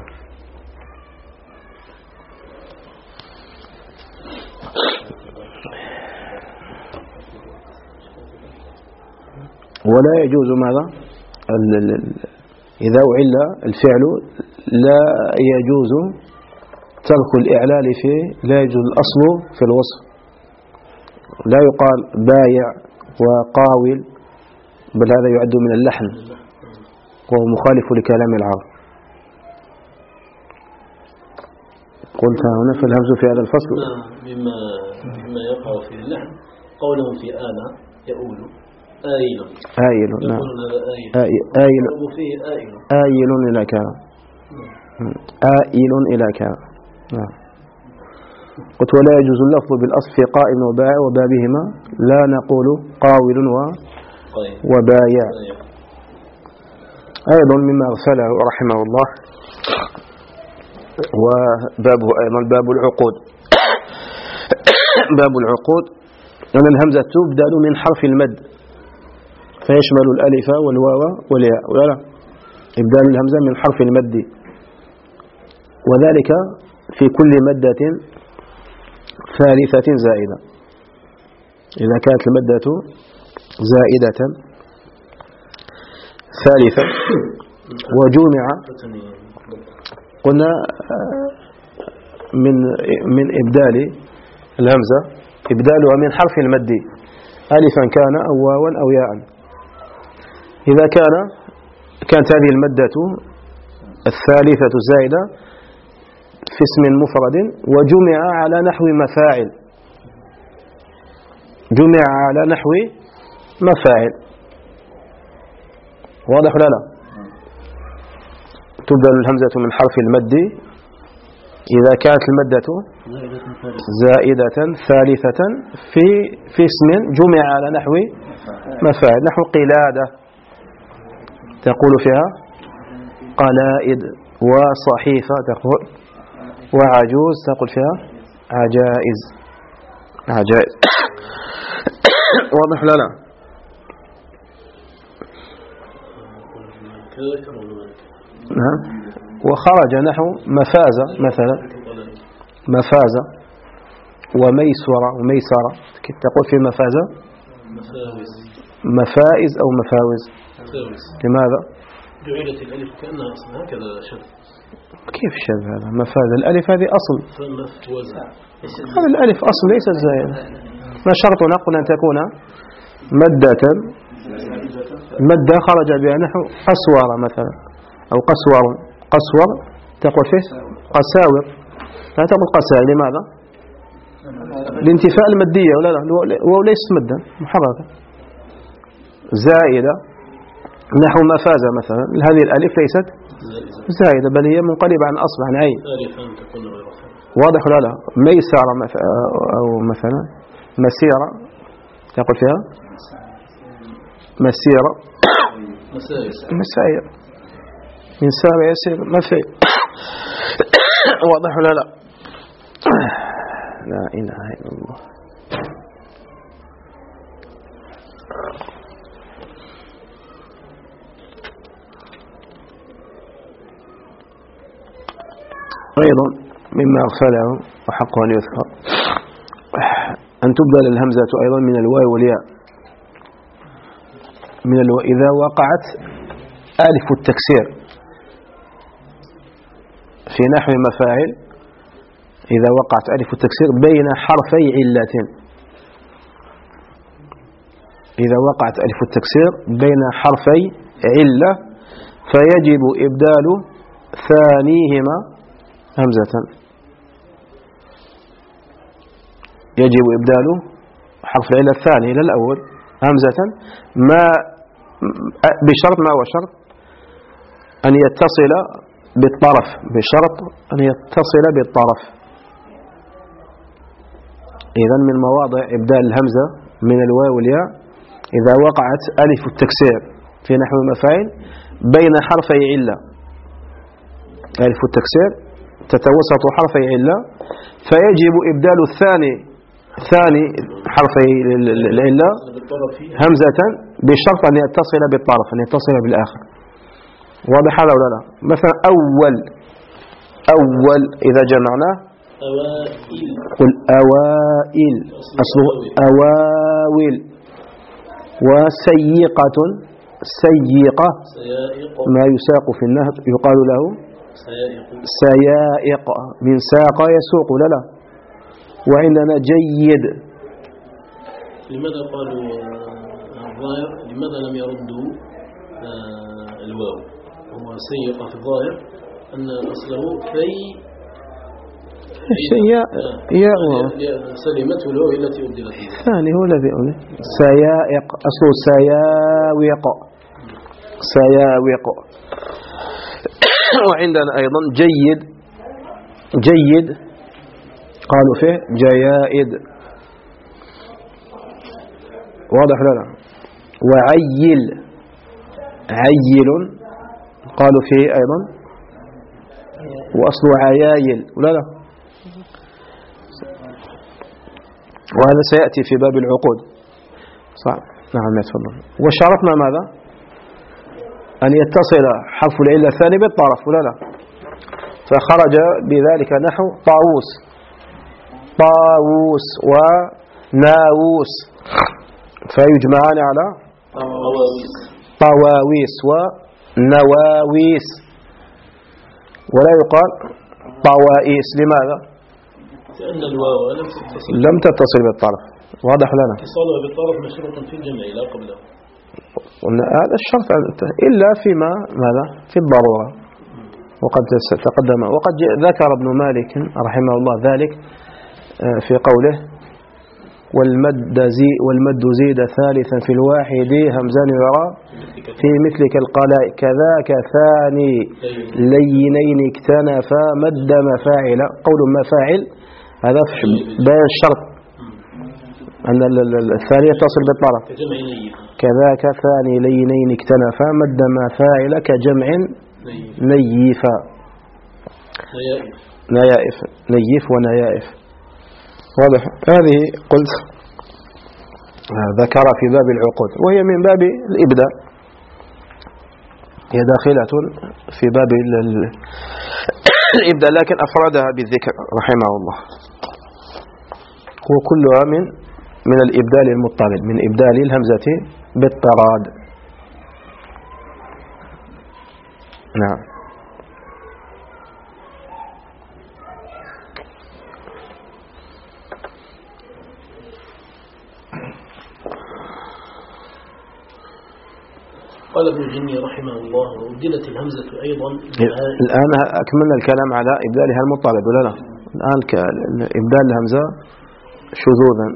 ولا يجوز ماذا؟ إذا أعل الفعل لا يجوز ترك الإعلال فيه، لا يجوز الأصل في الوصف، لا يقال بايع وقاول، بل هذا يعد من اللحن وهو مخالف لكلام العرب. قلت هنا في الهمز في هذا الفصل مما مما يقع في اللحن قولهم في آنا يقول آيل آيل نعم آيل فيه آيل آيل إلى كان آيل إلى كان نعم. قلت ولا يجوز اللفظ بالأصل في قائم وباع وبابهما، لا نقول قاول وبايع. أيضا مما أغفله رحمه الله وبابه أيضا باب العقود باب العقود أن الهمزة تبدل من حرف المد، فيشمل الألف والواو والياء ولا لا؟ إبدال الهمزة من حرف المد، وذلك في كل مدة ثالثة زائدة، إذا كانت المدة زائدة ثالثة وجمع قلنا من من إبدال الهمزة إبدالها من حرف المد ألفا كان أو واوا أو ياء. إذا كان كانت هذه المدة الثالثة الزائدة في اسم مفرد وجمع على نحو مفاعل، جمع على نحو مفاعل. واضح ولا لا؟ تبدل الهمزة من حرف المد إذا كانت المدة زائدة ثالثة في في اسم جمع على نحو مفاعل، نحو قلادة تقول فيها قلائد، وصحيفة تقول، وعجوز تقول فيها عجائز عجائز. واضح ولا لا؟ نعم. وخرج نحو مفازة مثلا، مفازة وميسرة وميسرة تقول في مفازة مفائز أو مفاوز. لماذا؟ جعلت الألف كأنها أصلا هكذا شذ. كيف شذ هذا؟ مفازة الألف هذه أصل، هذا الألف أصل ليس زائد. ما شرط نقول أن تكون مدة مدة خرج بها نحو قسورة مثلا أو قسور، قسور تقول فيه قساور، لا تقول قساء. لماذا؟ الانتفاء المادية ولا لا، وليس مدا محركة زائدة. نحو مفازة مثلا، هذه الألف ليست زائدة بل هي منقلبة عن أصل عن عين. واضح ولا لا؟ ميسرة أو مثلا مسيرة تقول فيها مسيرة مسائر من سار يسير مفعل. واضح ولا لا؟ لا إله إلا الله. أيضا مما أغفله وحقه أن يذكر أن تبدل الهمزة أيضا من الواو والياء. من الواو إذا وقعت ألف التكسير في نحو مفاعل، إذا وقعت ألف التكسير بين حرفي علة، إذا وقعت ألف التكسير بين حرفي علة فيجب إبدال ثانيهما همزة، يجب إبدال حرف العلة الثاني إلى الأول همزة، ما بشرط، ما هو شرط؟ أن يتصل بالطرف، بشرط أن يتصل بالطرف. إذن من مواضع إبدال الهمزة من الواو والياء إذا وقعت ألف التكسير في نحو مفاعل بين حرفي علة، ألف التكسير تتوسط حرفي علة فيجب إبدال الثاني ثاني حرفي العلة همزة بشرط أن يتصل بالطرف، أن يتصل بالآخر. واضح هذا ولا لا؟ مثلا أول، أول إذا جمعناه أوائل، قل أوائل أصله أواويل. وسيقة، سيقة ما يساق في النهر يقال له سيائق، من ساق يسوق لا لا. وعندنا جيد. لماذا قالوا الظاهر، لماذا لم يردوا الواو؟ هو سيق في الظاهر أن أصله في يا يا سلمته الواو التي أبدلت الثاني هو الذي أبدل. سيائق أصله سياويق، سياويق. وعندنا أيضا جيد، جيد قالوا فيه جيائد. واضح لنا؟ وعيل، عيل قالوا فيه أيضا وأصله عيايل ولا لا. وهذا سيأتي في باب العقود. صح. نعم يتفضل. وشرطنا ماذا؟ أن يتصل حرف العلة الثاني بالطرف ولا لا. فخرج بذلك نحو طاووس، طاووس وناووس فيجمعان على طواويس ونواويس، ولا يقال طوائيس. لماذا؟ لأن الواو لم تتصل لم تتصل بالطرف. واضح لنا؟ اتصالها بالطرف مشروط في الجمع لا قبله. هذا الشرط إلا فيما ماذا؟ في الضرورة. وقد تقدم وقد ذكر ابن مالك رحمه الله ذلك في قوله والمد زي والمد زيد ثالثا في الواحد همزان يرى في مثلك القلاء كذاك ثاني لينين اكتنفا مد مفاعل. قول مفاعل هذا بيان الشرط أن الثانية تصل بالطرف. كذاك ثاني لينين اكتنفا مد مفاعل كجمع نيفا نيائف نيف ونيائف. واضح. هذه قلت ذكر في باب العقود وهي من باب الإبداء، هي داخلة في باب الإبداء لكن أفردها بالذكر رحمه الله. وكلها من من الإبدال المضطرد، من إبدال الهمزة بالطراد. نعم. قال ابن الجني رحمه الله وأبدلت الهمزة أيضا. الآن أكملنا الكلام على إبدالها المضطرد ولا لا؟ الآن إبدال الهمزة شذوذا.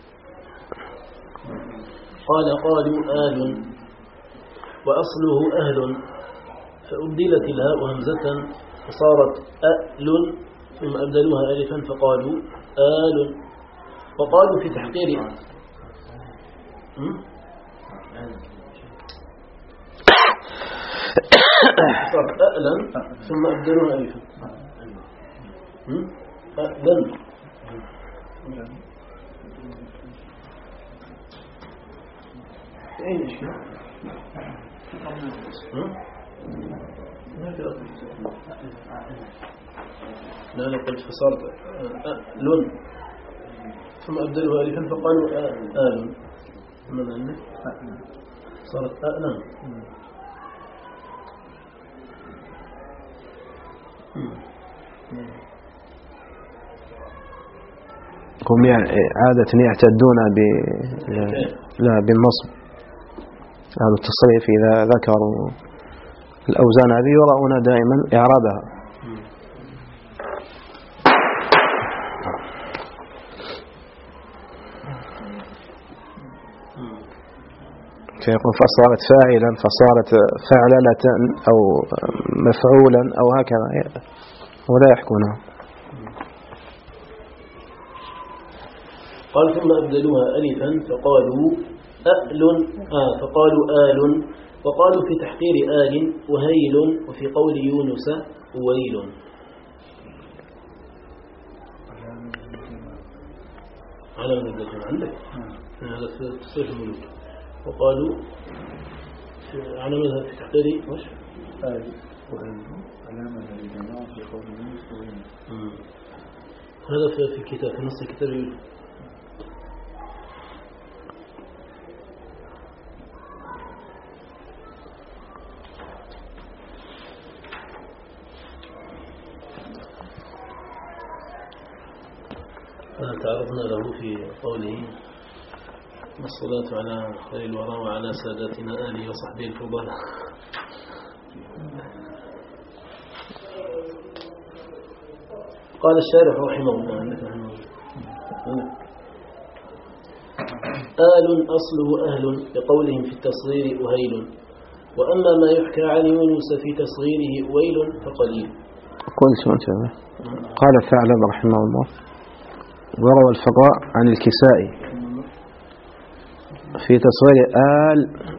قال قالوا آل وأصله أهل فأبدلت الهاء همزة فصارت أأل ثم أبدلوها ألفا فقالوا آل. وقالوا في تحقير صارت أألا ثم أبدلوها ألفا أألا. أين إشكال؟ لا لا قلت فصارت أأل ثم أبدلوها ألفا فقالوا آل. ماذا عندك؟ صارت أألا. هم عادة يعتدون ب لا بالنصب. هذا التصريف إذا ذكروا الأوزان هذه يرون دائما إعرابها. فيقول فصارت فاعلا فصارت فعللة أو مفعولا أو هكذا ولا يحكونها. قال ثم أبدلوها ألفا فقالوا أأل آه فقالوا آل. وقالوا في تحقير آل وهيل وفي قول يونس ويل. على من الدجم عندك هذا في تصريف الملوك. وقالوا على مذهب في تحقير وش آل وهيل علامة للجماعة في قول يونس ويل. هذا في الكتاب في نص الكتاب يقول تعرضنا له في قوله والصلاة على خير الورى وعلى ساداتنا آله وصحبه الفضلاء. قال الشارح رحمه الله آل أصله أهل بقولهم في التصغير أهيل. وأما ما يحكى عن يونس في تصغيره أويل فقليل. قال الثعلب رحمه الله وروى الفقاء عن الكسائي في تصغير آل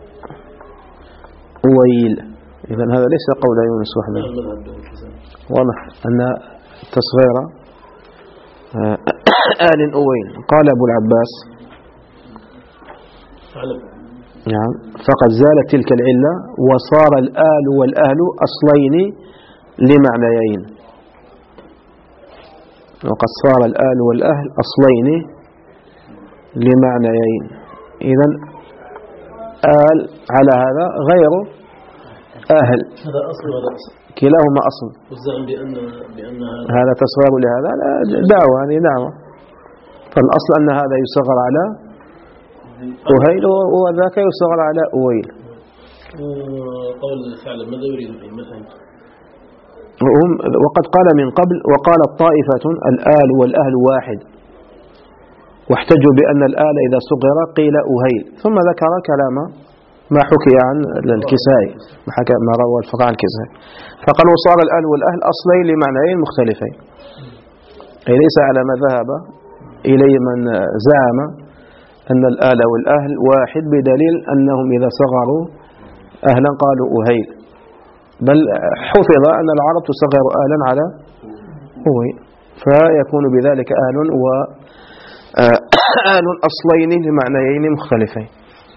أويل. إذن هذا ليس قول يونس وحده. واضح أن تصغير آل أويل. قال أبو العباس نعم فقد زالت تلك العلة وصار الآل والأهل أصلين لمعنيين. وقد صار الآل والأهل أصلين لمعنيين. إذن آل على هذا غير أهل هذا أصل وهذا أصل كلاهما أصل. والزعم بأن بأن هذا تصغير لهذا دعوة هذه دعوة. فالأصل أن هذا يصغر على أهيل وذاك يصغر على أويل. قول فعلا ماذا يريد به مثلا؟ وقد قال من قبل وقال الطائفة الآل والأهل واحد واحتجوا بأن الآل إذا صغر قيل أهيل، ثم ذكر كلام ما حكي عن الكسائي، ما, حكى ما روى الفقه عن الكسائي، فقال وصار الآل والأهل أصلين لمعنيين مختلفين، أي ليس على ما ذهب إليه من زعم أن الآل والأهل واحد، بدليل أنهم إذا صغروا أهلا قالوا أهيل، بل حفظ أن العرب تصغر آلا على أهيل، فيكون بذلك آل وآل أصلين لمعنيين مختلفين.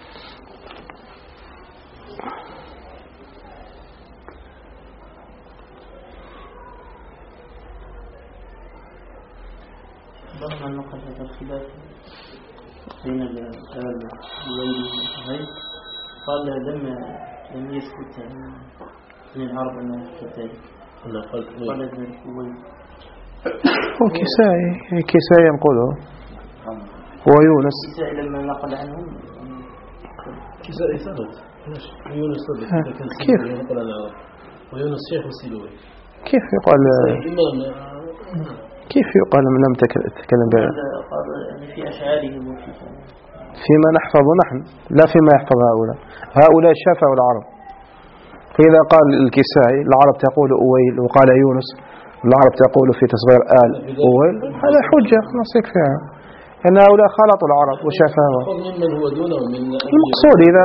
ضمن نقطة الخلاف بين الآل والأهل، قال لم لم يثبت من العرب أنه كذلك، قال ذلك هو كسائي كسائي ينقله ويونس كسائي لما نقل عنهم كسائي ثبت يونس ثبت كيف ينقل عن العرب، ويونس شيخ السيبوي، كيف يقال كيف يقال لم تتكلم به في أشعارهم وفي فيما نحفظ نحن لا فيما يحفظ هؤلاء هؤلاء شافعوا العرب، فإذا قال الكسائي العرب تقول أويل، وقال يونس العرب تقول في تصغير آل أويل، هذا حجة خلاص يكفيها، أن هؤلاء خلطوا العرب وشافعوا. المقصود إذا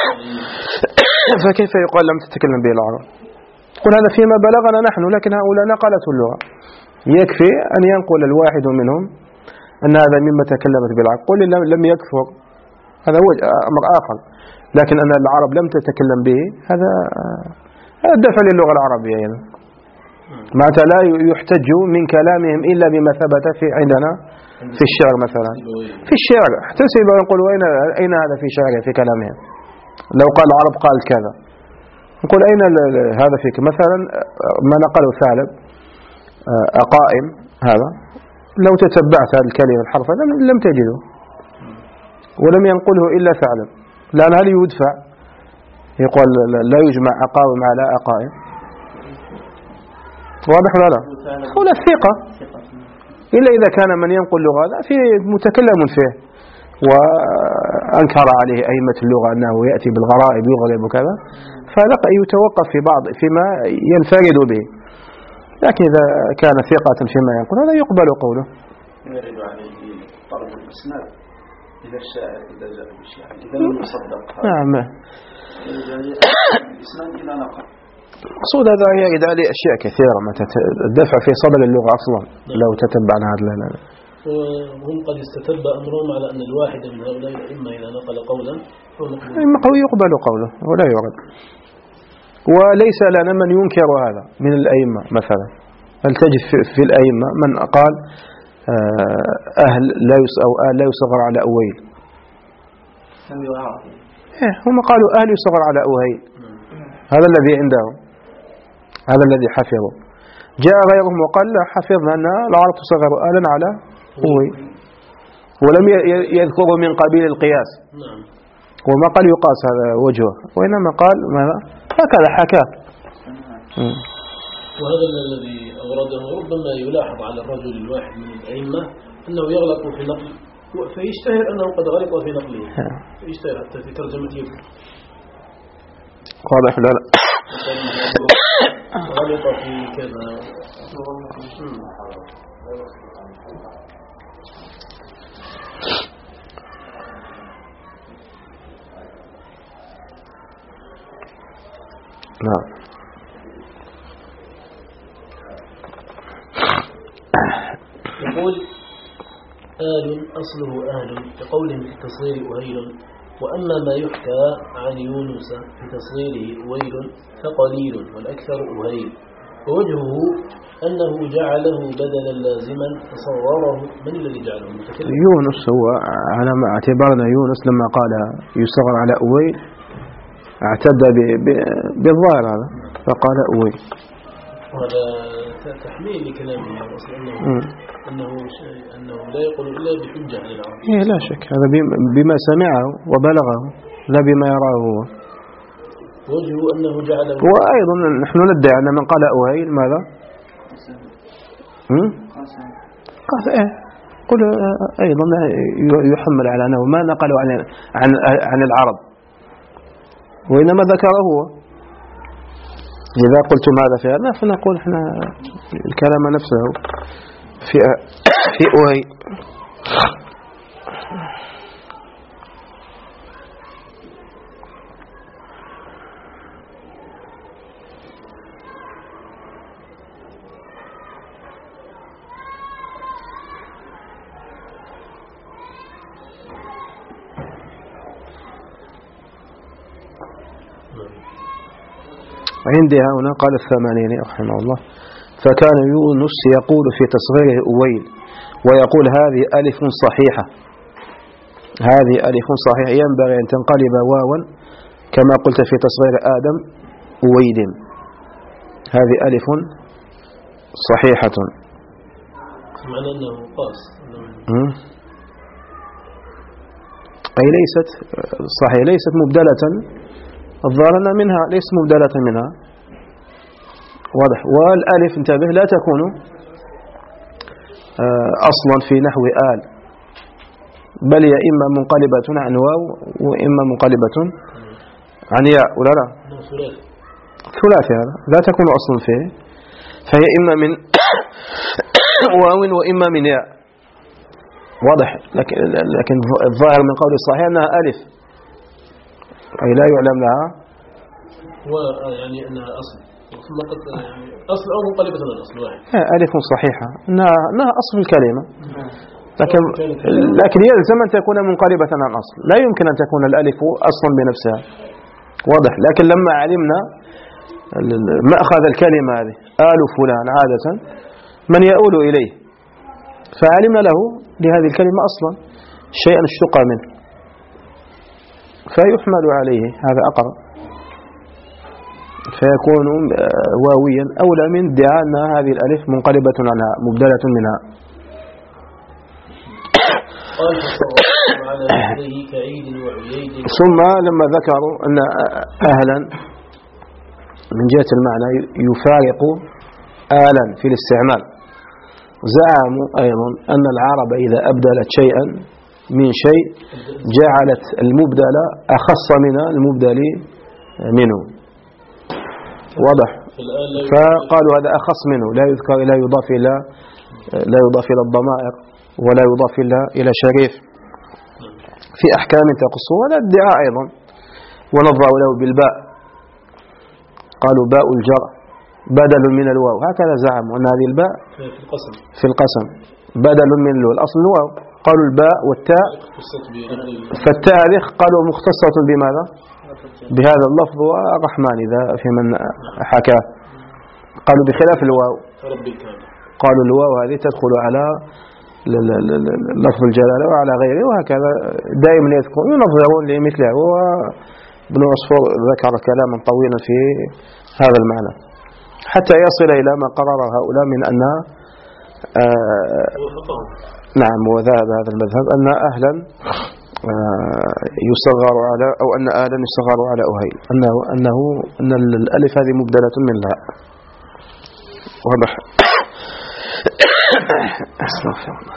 فكيف يقال لم تتكلم به العرب؟ قل هذا فيما بلغنا نحن، لكن هؤلاء نقلته اللغة، يكفي أن ينقل الواحد منهم أن هذا مما تكلمت بالعرب، قل لم يكفر، هذا هو أمر آخر، لكن أن العرب لم تتكلم به هذا دفع للغة العربية يعني. معناتها لا يحتج من كلامهم إلا بما ثبت في عندنا في الشعر مثلا، في الشعر احتسب ونقول أين أين هذا في شعره في كلامهم، لو قال العرب قال كذا نقول أين هذا فيك، مثلا ما نقله ثعلب أقائم، هذا لو تتبعت هذه الكلمة الحرف لم تجده، ولم ينقله إلا ثعلب، لأن هل يدفع يقول لا يجمع أقاوم على أقائم، واضح ولا لا؟ هو الثقة، إلا إذا كان من ينقل اللغة هذا في متكلم فيه وأنكر عليه أئمة اللغة أنه يأتي بالغرائب يغرب وكذا، فلقى يتوقف في بعض فيما ينفرد به، لكن إذا كان ثقة فيما ينقل هذا يقبل قوله. يرد عليه طلب الإسناد إذا الشاعر إذا جاء بالشاعر إذا لم يصدق نعم الإسناد إذا نقل مقصود هذا يرد عليه أشياء كثيرة، ما الدفع في صدر اللغة أصلا لو تتبعنا هذا. لا لا وهم قد استتب أمرهم على أن الواحد من هؤلاء الأئمة إذا نقل قولا فهو يقبل قوله ولا يرد، وليس لنا من ينكر هذا من الأئمة مثلا، بل تجد في الأئمة من قال أهل لا أو أهل لا يصغر على أويل، هم قالوا أهل يصغر على أويل، هذا الذي عندهم، هذا الذي حفظه. جاء غيرهم وقال لا حفظنا أن العرب تصغر آلا على أويل، ولم يذكروا من قبيل القياس، وما قال يقاس هذا وجهه، وإنما قال ماذا هكذا حكاه. وهذا الذي أورده ربما يلاحظ على الرجل الواحد من الأئمة أنه يغلط في نقل، فيشتهر أنه قد غلط في نقله، فيشتهر حتى في ترجمة يده. واضح لا لا غلط في كذا. نعم. يقول آل أصله آل كقولهم في التصغير أهيل، وأما ما يحكى عن يونس في تصغيره أويل فقليل والأكثر أهيل، ووجهه أنه جعله بدلا لازما فصوره. من الذي جعله متكلم؟ يونس هو على ما اعتبرنا يونس لما قال يصغر على أويل اعتد بالظاهر هذا فقال أويل، وهذا تحميل لكلامه أصلا أنه, أنه, أنه لا يقول إلا بحجة للعرب. إيه لا شك هذا بما سمعه وبلغه لا بما يراه هو. وجهه أنه جعله، وأيضا نحن ندعي أن من قال أويل ماذا؟ قال إيه قل أيضا يحمل على أنه ما نقلوا عن عن عن العرب، وإنما ذكره هو. إذا قلتم هذا في هذا فنقول احنا الكلام نفسه في في أوهي. عندها هنا قال الثمانيني رحمه الله: فكان يونس يقول في تصغيره أويل، ويقول هذه ألف صحيحة، هذه ألف صحيحة ينبغي أن تنقلب واوا كما قلت في تصغير آدم أويد، هذه ألف صحيحة. معنى أنه قاس أي ليست صحيح، ليست مبدلة، الظاهر أنها منها ليست مبدلة منها، واضح. والألف انتبه لا تكون أصلا في نحو آل، بل هي إما منقلبة عن واو وإما منقلبة عن ياء، ولا لا ثلاثي، هذا لا تكون أصلا فيه، فهي إما من واو وإما من ياء، واضح. لكن, لكن الظاهر من قول الصحيح أنها ألف، أي لا يعلم لها ويعني أنها أصل يعني أصل أو منقلبة من الأصل واحد، ألف صحيحة، أنها, أنها أصل الكلمة، لكن لكن يلزم أن تكون منقلبة عن أصل، لا يمكن أن تكون الألف أصلا بنفسها، واضح. لكن لما علمنا مأخذ الكلمة هذه آل فلان عادة من يؤول إليه، فعلمنا له لهذه الكلمة أصلا شيئا اشتق منه فيحمل عليه، هذا أقرب، فيكون واويا أولى من ادعاء أن هذه الألف منقلبة عنها مبدلة منها. ثم لما ذكروا أن أهلا من جهة المعنى يفارق آلا في الاستعمال، زعموا أيضا أن العرب إذا أبدلت شيئا من شيء جعلت المبدل أخص من المبدل منه، واضح. فقالوا هذا أخص منه، لا يذكر لا يضاف إلى لا يضاف إلى الضمائر ولا يضاف إلى إلى شريف في أحكام تخصه، ولا ادعاء أيضا. ونظروا له بالباء، قالوا باء الجر بدل من الواو، هكذا زعموا أن هذه الباء في القسم بدل من الواو، الأصل الواو. قالوا الباء والتاء، فالتاء هذه قالوا مختصة بماذا؟ بهذا اللفظ والرحمن إذا في من حكى، قالوا بخلاف الواو، قالوا الواو هذه تدخل على لفظ الجلالة وعلى غيره، وهكذا دائما يذكرون ينظرون لمثله. وابن عصفور ذكر كلاما طويلا في هذا المعنى حتى يصل إلى ما قرر هؤلاء من أن آه نعم وذهب هذا المذهب أن أهلا آه يصغر على أو أن أهلا يصغر على أهيل، أنه أنه أن الألف هذه مبدلة من لا، واضح. استغفر الله.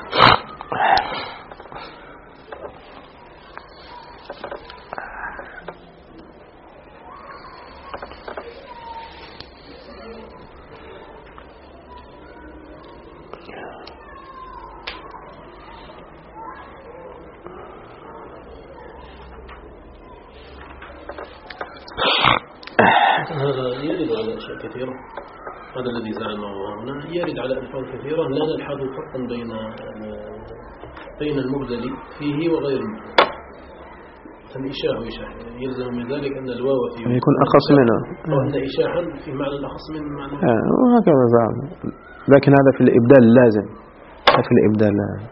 هذا يرد على أشياء كثيرة، هذا الذي زعمه هنا يرد على ألفاظ كثيرة لا نلحظ فرقا بين بين المبدل فيه وغير المبدل. الإشاح وإشاح يلزم من ذلك أن الواو فيه يكون أخص منه، وأن إشاحا في معنى أخص من معنى آه وهكذا زعم، لكن هذا في الإبدال لازم، في الإبدال لازم.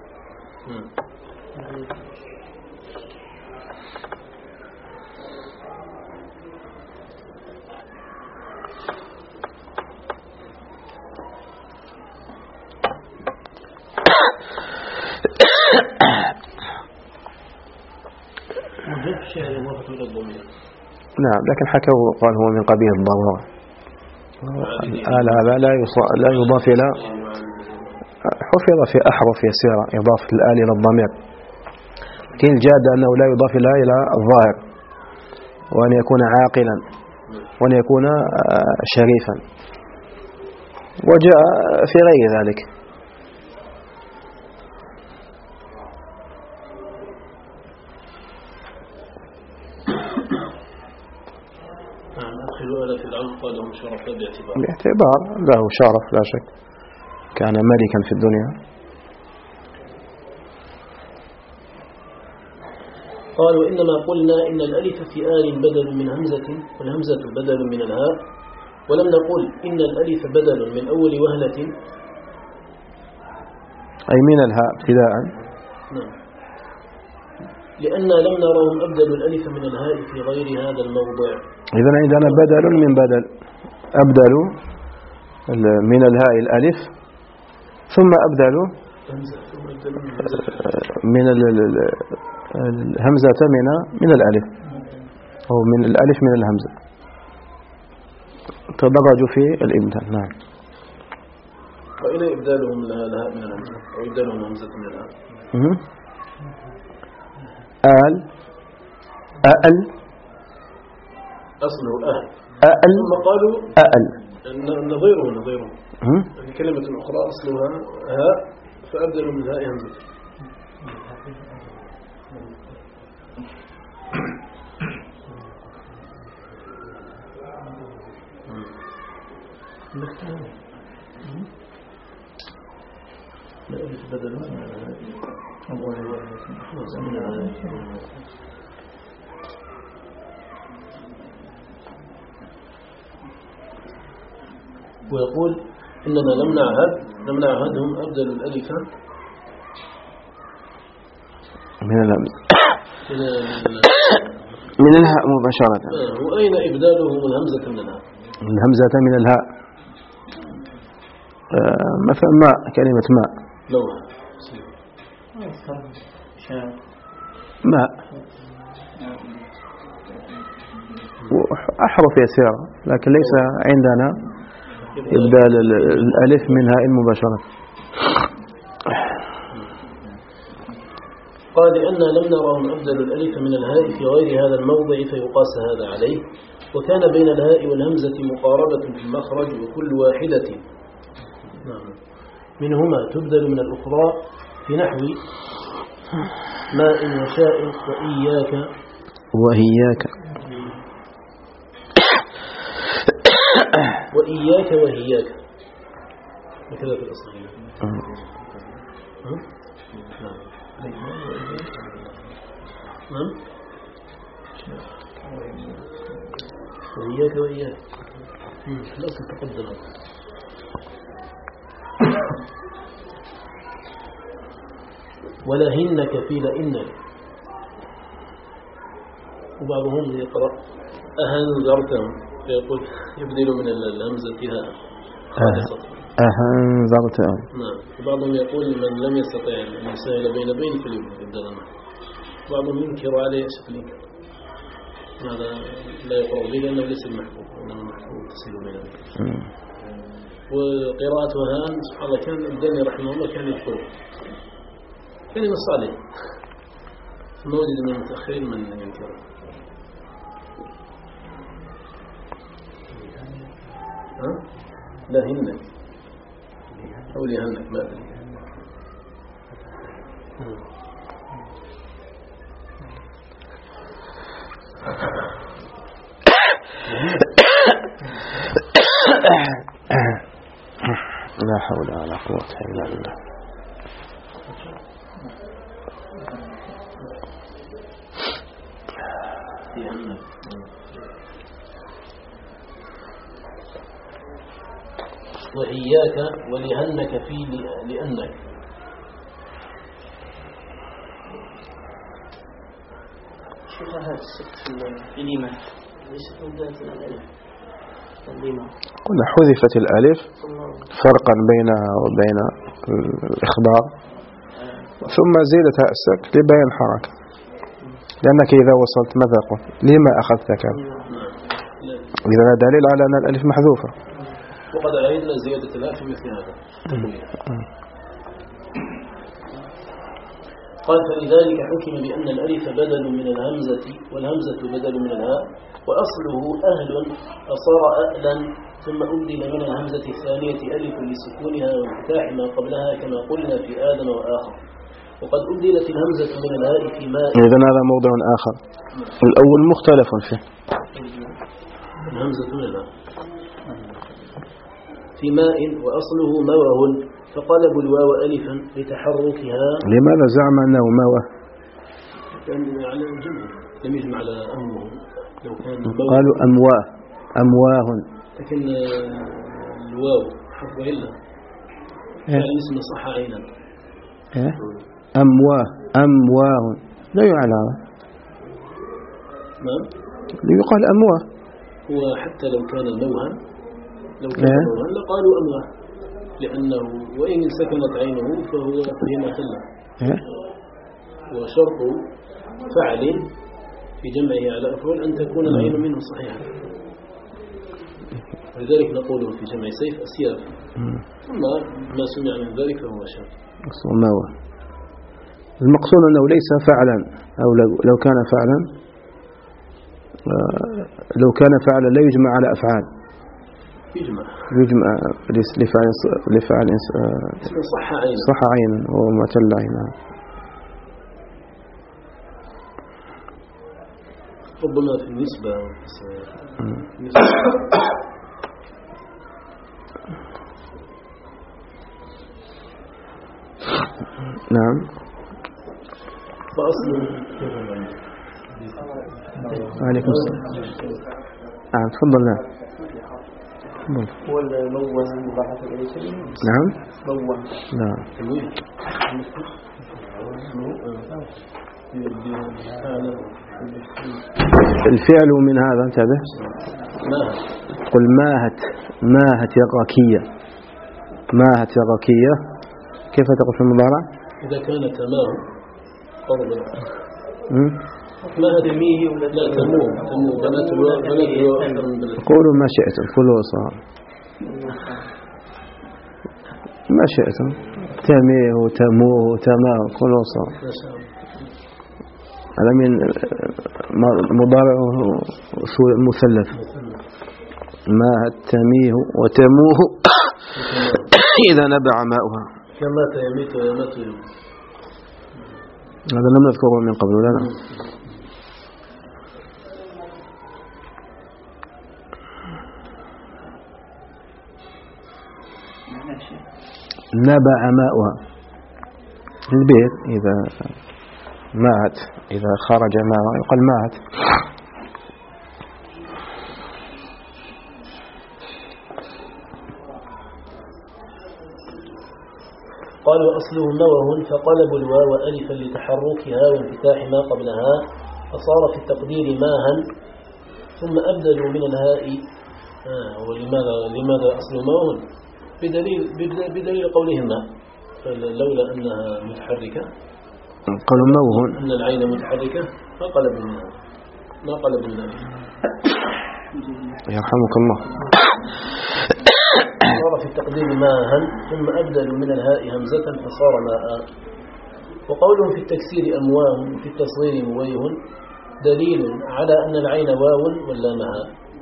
نعم، لكن حكوا قال هو من قبيل الضرورة، قال هذا لا لا يضاف إلى حفظ في أحرف يسيرة إضافة الآل إلى الضمير، لكن الجاد أنه لا يضاف الآل إلى الظاهر، وأن يكون عاقلا، وأن يكون شريفا، وجاء في غير ذلك. في العون قال لهم شرف باعتبار باعتبار له شرف لا شك، كان ملكا في الدنيا. قال وإنما قلنا إن الألف في آل بدل من همزة والهمزة بدل من الهاء، ولم نقل إن الألف بدل من أول وهلة، أي من الهاء ابتداء. نعم، لأن لم نرهم أبدلوا الألف من الهاء في غير هذا الموضع. إذن عندنا بدل من بدل، أبدلوا من الهاء الألف ثم أبدلوا من الهمزة من من الألف، أو من الألف من الهمزة، تدرجوا في الإبدال. نعم. وإلى إبدالهم الهاء من الهمزة أو إبدالهم همزة من الهاء. آل أل أصله أهل أل ثم قالوا أل نظيره نظيره كلمة أخرى أصلها هاء فأبدلوا من الهاء همزة. لا ألف بدل من الهاء ويقول إننا لم نعهد لم نعهدهم أبدلوا الألف من الهمزة من الهاء مباشرة. وأين إبدالهم الهمزة من الهاء؟ الهمزة من الهاء مثلا ماء، كلمة ماء، لوها ماء، أحرف يسيرة، لكن ليس عندنا إبدال الألف من هاء مباشرة. قال لأننا لم نرهم أبدلوا الألف من الهاء في غير هذا الموضع فيقاس هذا عليه، وكان بين الهاء والهمزة مقاربة في المخرج، وكل واحدة منهما تبدل من الأخرى، في نحو ماء وشاء وإياك وهياك وإياك وهياك، هكذا في الأصل. نعم وإياك وإياك الأصل تقدم. ولهنك في لئنك، وبعضهم يقرأ أهنذرتهم فيقول يبدل من الهمزة هاء خالصة أهنذرتهم. نعم. وبعضهم يقول من لم يستطع أن يسهل بين بين فليبدل معه. بعضهم ينكر عليه شكل إنكار، هذا لا يقرأ به لأنه ليس المحفوظ، إنما المحفوظ تسهيل بين بين. وقراءة هان سبحان الله كان الدنيا رحمه الله كان يذكره، كان ينص عليه، ثم وجد من المتأخرين من ينكره. ها؟ لا هنك أو لهنك ما أدري. لا حول ولا قوة إلا بالله. وإياك ولهنك في لأنك. شوف هذا السكت في الليمة ليست مبدأة الألف الليمة. قلنا حذفت الألف فرقا بينها وبين الإخبار، ثم زيدت هاء السكت لبيان حركة، لأنك إذا وصلت ماذا قلت؟ لما أخذت كم؟ إذا دليل على أن الألف محذوفة. وقد عيدنا زيادة الألف في مثل هذا. قال فلذلك حكم بأن الألف بدل من الهمزة والهمزة بدل من الهاء وأصله أهل أصار أهلا ثم أبدل من الهمزة الثانية ألف لسكونها وانفتاح ما قبلها كما قلنا في آدم وآخر وقد أبدلت الهمزة من الهاء في ماء. إذن هذا موضوع آخر. الأول مختلف فيه الهمزة من الهاء في ماء وأصله موه فقلبوا الواو ألفا لتحركها. لماذا زعم أنه موه؟ كان على الجمع لم يجمع على أمه لو كان قالوا أمواه أمواه لكن الواو حرف إلا يعني اسم صح عينا إيه؟ أمواه أمواه لا يعلم نعم يقال أمواه. هو حتى لو كان موها لو كان إيه؟ موها لقالوا أمواه لأنه وإن سكنت عينه فهو هي محلة. إيه؟ وشرط فعل في جمعه على أفعال أن تكون العين منه صحيحة ولذلك نقول في جمع سيف أسياف ثم ما سمع من ذلك فهو شرط. المقصود أنه ليس فعلا أو لو كان فعلا لو كان فعلا لا يجمع على أفعال يجمع يجمع لفعل لفعل صح عينا صح عينا ومعتل عينا. ربما في النسبة نعم. فأصل عليكم السلام. نعم تفضل. نعم هو الموه مضاعف إليه. نعم موه. نعم. الفعل من هذا انتبه. قل ماهت ماهت يغاكية ماهت يغاكية كيف تقول في المضارع؟ إذا كان تماه قربا ماهت ميه ولا لا تموه تموه بنات الواء بنات الواء قولوا ما شئتم كله صار ما شئتم تميه تموه تماه كله صار. هذا من مضارع مثلث ماهت تميه وتموه إذا نبع ماؤها كما تيميت ويمات. هذا لم نذكره من قبل ولا لا. نبع ماؤها البيت إذا مات إذا خرج ماء يقال مات. قال وأصله موه فقلبوا الواو ألفا لتحركها وانفتاح ما قبلها فصار في التقدير ماها ثم أبدلوا من الهاء. آه ولماذا لماذا أصله موه؟ بدليل بدليل قولهم لولا أنها متحركة قالوا موه أن العين متحركة ما قلب منها ما قلب منها يرحمك الله. صار في التقدير ماها ثم أبدلوا من الهاء همزة فصار ماء. وقولهم في التكسير أمواه وفي التصغير مويه دليل على أن العين واو واللامها.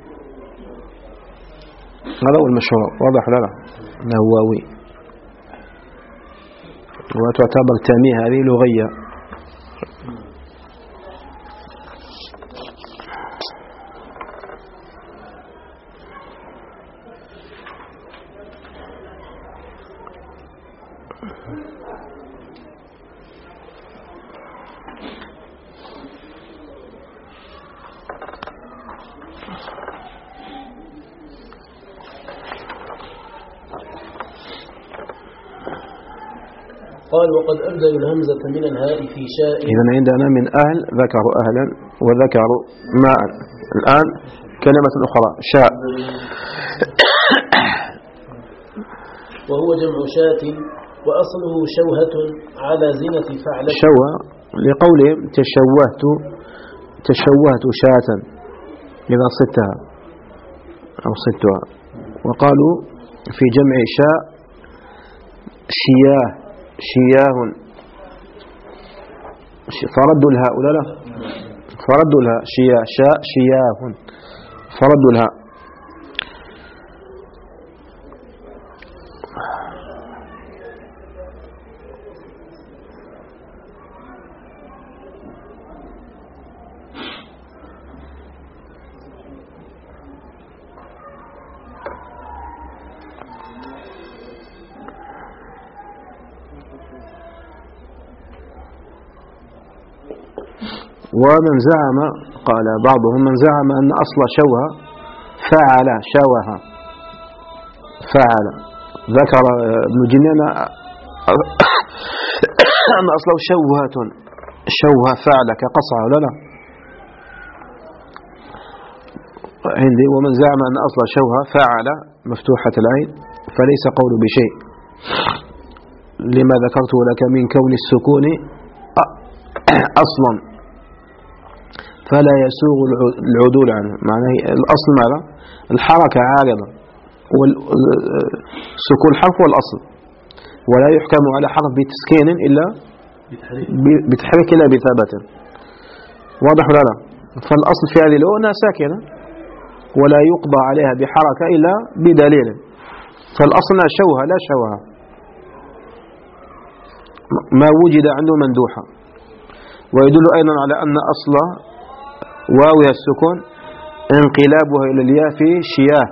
هذا هو المشهور واضح لا لا أنه واوي وتعتبر تاميه هذه لغية. قال وقد أبدلوا الهمزة من الهاء في شاء. إذن عندنا من أهل ذكروا أهلا وذكروا ماء. الآن كلمة أخرى شاء وهو جمع شاة وأصله شوهة على زنة فعلة. شوه لقولهم تشوهت تشوهت شاة إذا صدتها أو صدتها. وقالوا في جمع شاء شياه شياه فردوا الهاء ولا لا؟ فردوا الهاء شيا شاء شياه فردوا الهاء. ومن زعم قال بعضهم من زعم أن أصل شوه فعل شوه فعل ذكر ابن جنان أن أصله شوهة شوه فعل كقصع ولا لا عندي. ومن زعم أن أصل شوه فعل مفتوحة العين فليس قول بشيء لما ذكرته لك من كون السكون أصلا فلا يسوغ العدول عنه. معناه الأصل ماذا؟ الحركة عارضة والسكون الحرف والأصل ولا يحكم على حرف بتسكين إلا بتحريك إلا بثبات واضح ولا لا؟ فالأصل في هذه الأونة ساكنة ولا يقضى عليها بحركة إلا بدليل. فالأصل شوها لا شوها ما وجد عنده مندوحة. ويدل أيضا على أن أصل واو السكون انقلابها إلى الياء في شياه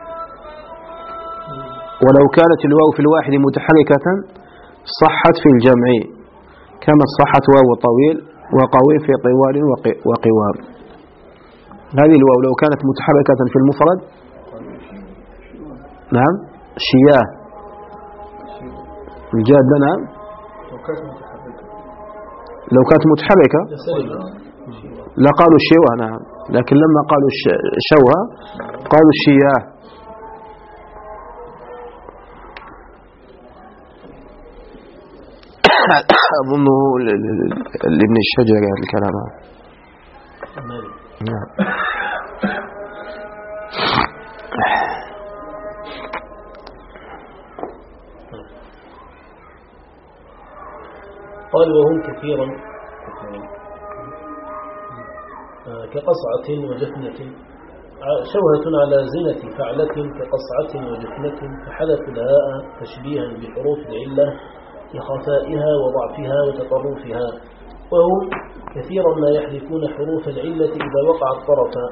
ولو كانت الواو في الواحد متحركة صحت في الجمع كما صحت واو طويل وقوي في طوال وقوام. هذه الواو لو كانت متحركة في المفرد نعم شياه الجادة نعم لو كانت متحركة لقالوا الشيوه نعم لكن لما قالوا الشوه قالوا الشياه. أظنه لابن الشجر الكلام نعم. قال وهم كثيرا كقصعة وجفنة شوهة على زنة فعلة كقصعة وجفنة فحذف الهاء تشبيها بحروف العلة لخفائها وضعفها وتطرفها. وهم كثيرا ما يحذفون حروف العلة إذا وقعت طرفا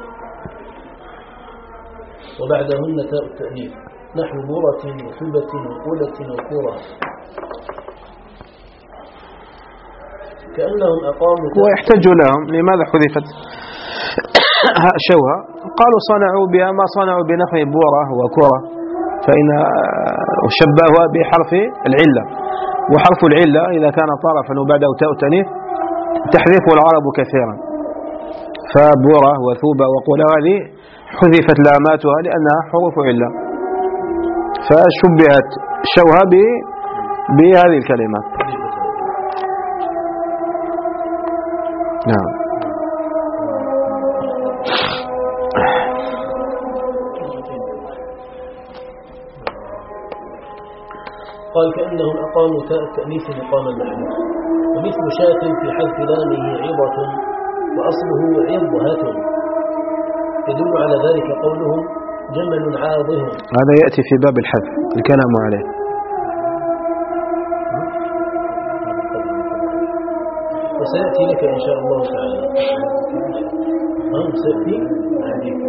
وبعدهن تاء التأنيث نحو مرة وثبة وقولة وكورة كأنهم أقاموا. ويحتج لهم لماذا حذفت شوها؟ قالوا صنعوا بها ما صنعوا بنحو بورة وكورة فإن شبهها بحرف العلة وحرف العلة إذا كان طرفا وبعده تاء التأنيث تحذفه العرب كثيرا. فبورة وثوبة وقولة هذه حذفت لاماتها لأنها حروف علة فشبهت شوها بهذه الكلمات. نعم. قال كأنهم أقاموا تاء التأنيث مقام المحذوف ومثل شاة في حذف لامه عظة وأصله عظهة يدل على ذلك قولهم جمل عاضه. هذا يأتي في باب الحذف الكلام عليه. وسيأتي لك إن شاء الله تعالى. نعم سيأتي عندك.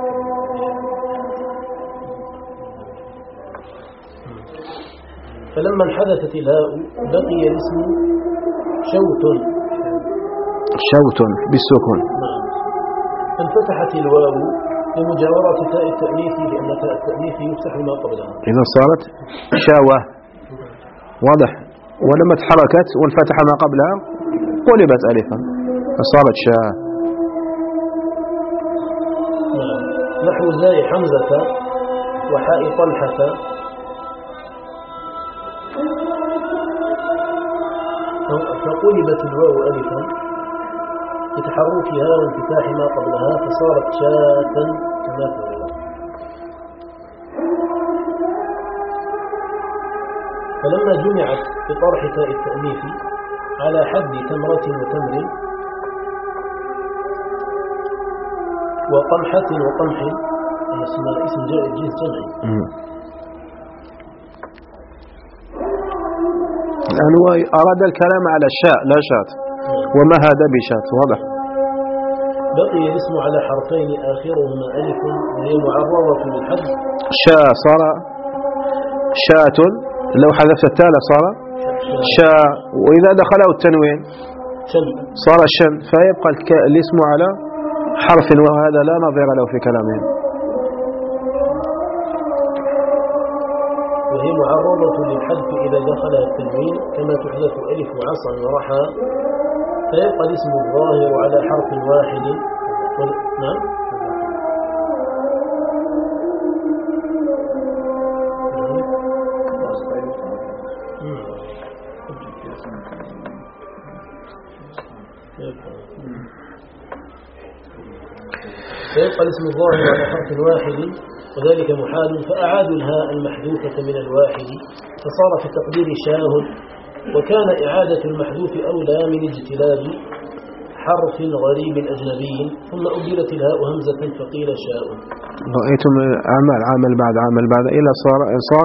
فلما انحذفت الهاء بقي الاسم شوت شوت بالسكون. نعم. فانفتحت الواو لمجاورة تاء التأنيث لأن تاء التأنيث يفتح ما قبلها إذا صارت شاوة واضح. ولما تحركت وانفتح ما قبلها قلبت ألفا فصارت شاء. نعم. نحو زاي حمزة وحاء طلحة فقلبت الواو ألفا بتحركها وانفتاح ما قبلها فصارت شاة كما ترى. فلما جمعت بطرح تاء التأنيث على حد تمرة وتمر وقمحة وقمح، اسم اسم جنس جمعي. الآن هو أراد الكلام على الشاء لا شات، وما هذا بشات واضح. بقي الاسم على حرفين آخرهما ألف وهي معرضة بالحذف. شاء صار شاة، لو حذفت التاء صار شاء، وإذا دخله التنوين صار شن، فيبقى الاسم على حرف، وهذا لا نظير له في كلامهم. وهي معرضة للحذف إذا دخلها التنوين، كما تحذف ألف وعصا ورحى، فيبقى الاسم الظاهر على حرف واحد. و... نعم. فيبقى الاسم الظاهر على حرف واحد، وذلك محال، فأعادوا الهاء المحذوفة من الواحد فصار في التقدير شاه، وكان إعادة المحذوف أولى من اجتلاب حرف غريب أجنبي، ثم أبدلت الهاء همزة فقيل شاء. رأيتم عمل عمل بعد عمل بعد إلى صار صار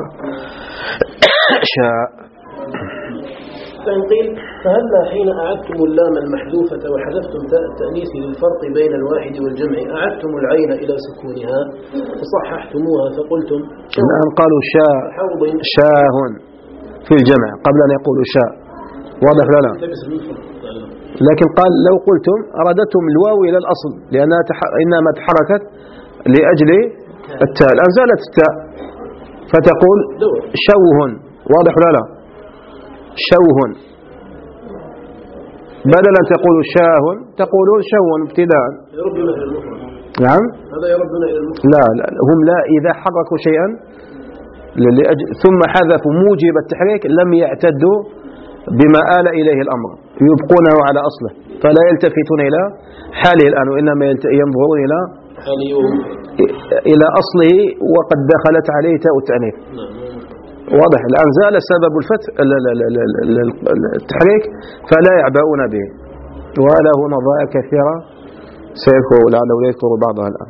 شاء. فإن قيل فهلا حين أعدتم اللام المحذوفة وحذفتم تاء التأنيث للفرق بين الواحد والجمع أعدتم العين إلى سكونها فصححتموها فقلتم الآن قالوا شاء شاه في الجمع قبل أن يقولوا شاء، واضح لا لا؟ لكن قال لو قلتم أرادتم الواو إلى الأصل لأنها تح... إنما تحركت لأجل التاء، الآن زالت التاء فتقول شوه، واضح لا لا؟ شوه، بدلا تقول شاه تقولون شو ابتداء. يردون إلى المفرد. نعم. هذا يردون إلى المفرد. لا لا هم لا، إذا حركوا شيئا لأجل ثم حذفوا موجب التحريك لم يعتدوا بما آل إليه الأمر، يبقونه على أصله، فلا يلتفتون إلى حاله الآن، وإنما ينظرون إلى إلى أصله وقد دخلت عليه تاء التأنيث. واضح. الآن زال سبب الفتح التحريك فلا يعبؤون به، وله نظائر كثيرة سيذكر لعله يذكر بعضها الآن.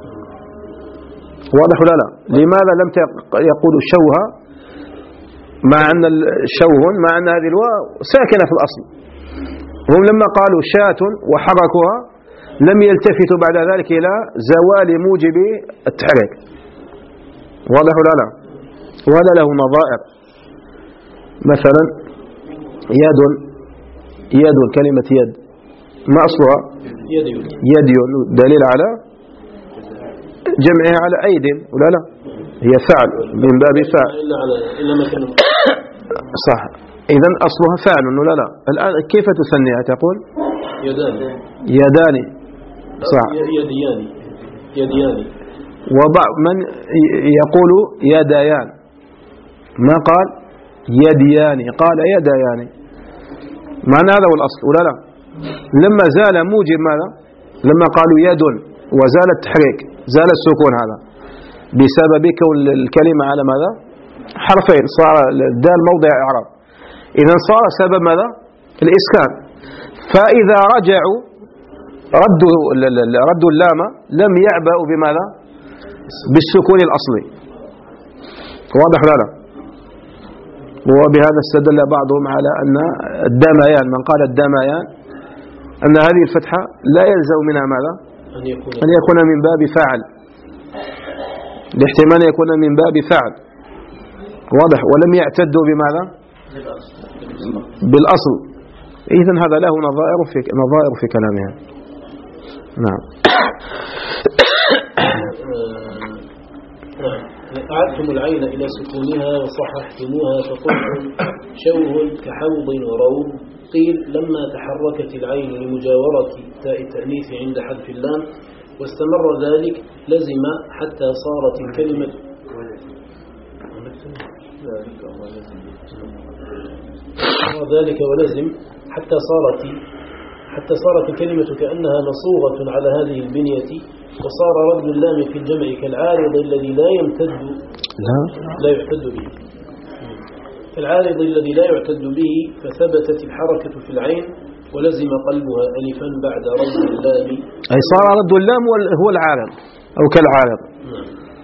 واضح ولا لا؟ لماذا لم يقولوا شوها مع أن الشوه مع أن هذه الواو ساكنة في الأصل؟ هم لما قالوا شاة وحركوها لم يلتفتوا بعد ذلك إلى زوال موجب التحريك. واضح ولا لا؟ وهذا له نظائر، مثلا يد، يد كلمة يد ما أصلها؟ يد، دليل على جمعها على أيد ولا لا؟ هي فعل من باب فعل صح، إذن أصلها فعل ولا لا؟ الآن كيف تثنيها؟ تقول يدان، يدان صح، يديان يديان. وبعض من يقول يديان، ما قال يديان، قال يديان، معنى هذا هو الأصل ولا لا؟ لما زال موجب ماذا؟ لما قالوا يد وزال التحريك زال السكون، هذا بسبب كون الكلمة على ماذا؟ حرفين، صار الدال موضع إعراب، إذن صار سبب ماذا؟ الإسكان. فإذا رجعوا ردوا ردوا اللام لم يعبأوا بماذا؟ بالسكون الأصلي. واضح ولا لا؟ وبهذا استدل بعضهم على أن الدميان، من قال الدميان أن هذه الفتحة لا يلزم منها ماذا؟ أن يكون من باب فاعل، لاحتمال يكون من باب فاعل. واضح. ولم يعتدوا بماذا؟ بالأصل. إذن هذا له نظائر في نظائر في كلامها. نعم. أعدتم العين إلى سكونها وصححتموها فقلتم شوه كحوض وروض. قيل لما تحركت العين لمجاورة تاء التأنيث عند حذف اللام واستمر ذلك لزم حتى صارت الكلمة ذلك ولزم حتى صارت حتى صارت الكلمة كأنها مصوغة على هذه البنية، وصار رد اللام في الجمع كالعارض الذي لا يمتد لا لا يحتد به. العارض الذي لا يعتد به فثبتت الحركة في العين ولزم قلبها ألفا بعد رد اللام، أي صار رد اللام هو العارض أو كالعارض. نعم.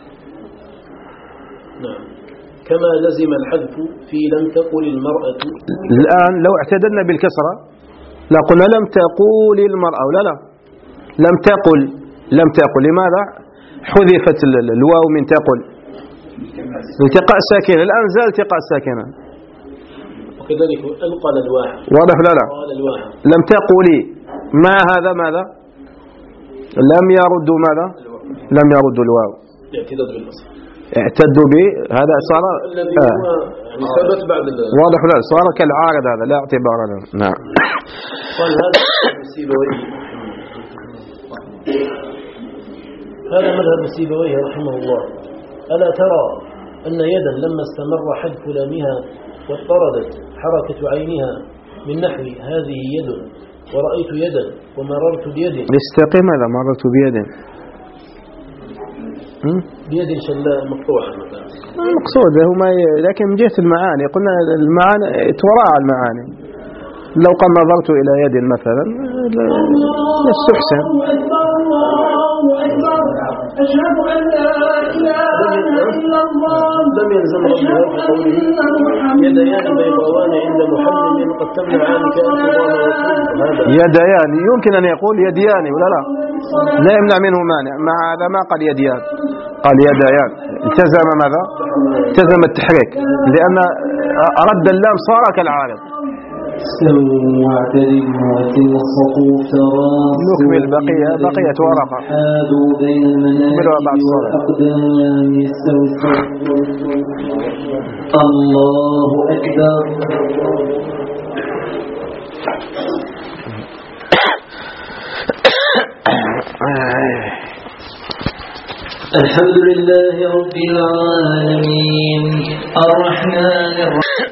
نعم. كما لزم الحذف في لم تقل المرأة. الآن لو اعتدلنا بالكسرة لا قلنا لم تقول المرأة ولا لا لم تقل لم تقل لماذا حذفت الواو من تقل التقاء ساكنة، الآن زال التقاء ساكنة، وكذلك ألقى الواحد واضح لا لا لم تقولي ما هذا ماذا لم يرد ماذا لم يرد الواو اعتداد بالأصل اعتدوا به هذا صار الذي آه. هو يعني ثبت بعد واضح لا صار كالعارض هذا لا اعتبار له. نعم. قال هذا سيبويه هذا مذهب سيبويه رحمه الله. ألا ترى أن يدا لما استمر حذف لامها واضطردت حركة عينها من نحو هذه يد ورأيت يدا ومررت بيد استقم هذا مررت بيد بيد شلاء مقطوعة مثلا المقصود هو ما ي... لكن من جهة المعاني قلنا المعاني تراعى المعاني. لو قد نظرت إلى يد مثلا يستحسن. أشهد أن لا إله إلا الله لم يلزم ربها بقوله يديان بيضاوان عند محمد قد تمنع عنك أن تضام يديان يمكن أن يقول يديان ولا لا لا يمنع منه مانع مع هذا ما قال يديان قال يديان التزم ماذا التزم التحريك لأن رد اللام صار كالعارض. استووا واعتدلوا واتوا الصفوف تراصوا نكمل بقية بقية ورقة حاذوا بين المناكب والأقدام يستووا الله أكبر. الحمد لله رب العالمين الرحمن الرحيم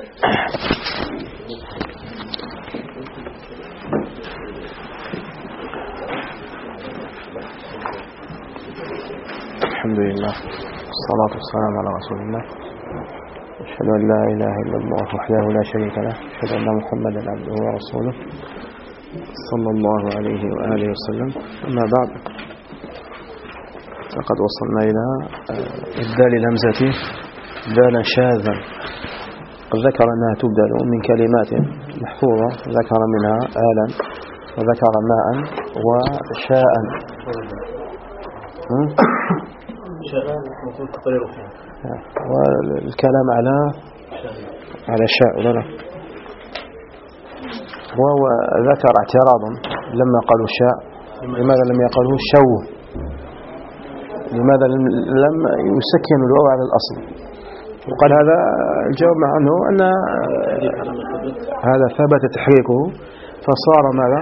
الحمد لله والصلاة والسلام على رسول الله. أشهد أن لا إله إلا الله وحده لا شريك له أشهد أن محمدا عبده ورسوله صلى الله عليه وآله وسلم. أما بعد فقد وصلنا إلى إبدال الهمزة إبدالا شاذا. قد ذكر أنها تبدل من كلمات محفوظة ذكر منها آلا وذكر ماء وشاء والكلام على على شاء ولا لا. وهو ذكر اعتراضا لما قالوا شاء لماذا لم يقالوا شو لماذا لم يسكنوا الواو على الأصل. وقال هذا الجواب مع أنه أن هذا ثبت تحريكه فصار ماذا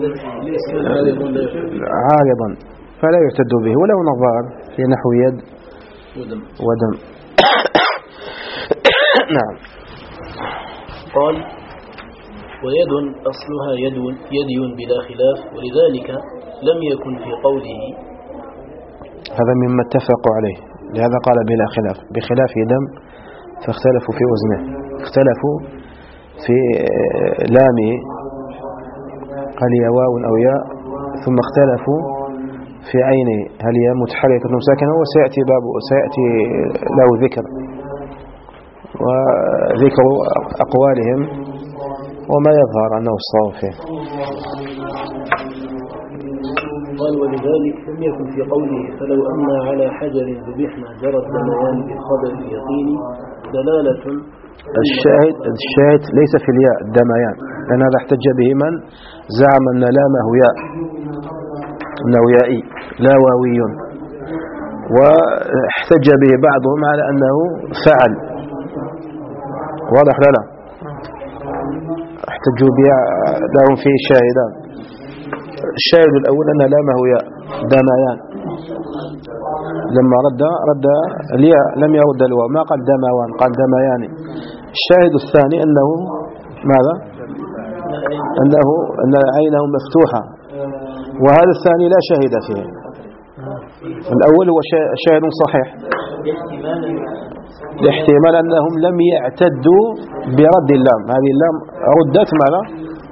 عارضا فلا يعتد به ولو نظر في نحو يد ودم. نعم. قال ويد أصلها يد يدي بلا خلاف ولذلك لم يكن في قوله هذا مما اتفقوا عليه لهذا قال بلا خلاف بخلاف دم فاختلفوا في وزنه اختلفوا في لامه هل هي واو أو ياء ثم اختلفوا في عينه هل هي متحركة أو ساكنة وسيأتي باب سيأتي له ذكر وذكر أقوالهم وما يظهر أنه الصواب فيه. قال ولذلك لم يكن في قوله فلو أن على حجر ذبحنا جرت دميان بالخبر اليقيني دلالة. الشاهد الشاهد ليس في الياء الدميان لأن هذا احتج به من زعم أن لامه ياء أنه يائي لا واوي واحتج به بعضهم على أنه فعل واضح لا لا احتجوا به لهم فيه شاهدان. الشاهد الأول أن لامه ياء دميان لما رد رد الياء لم يرد الواو ما قال دموان قال دميان. الشاهد الثاني أنه ماذا أنه أن عينه مفتوحة وهذا الثاني لا شاهد فيه. الأول هو شاهد صحيح لاحتمال أنهم لم يعتدوا برد اللام. هذه اللام ردت ماذا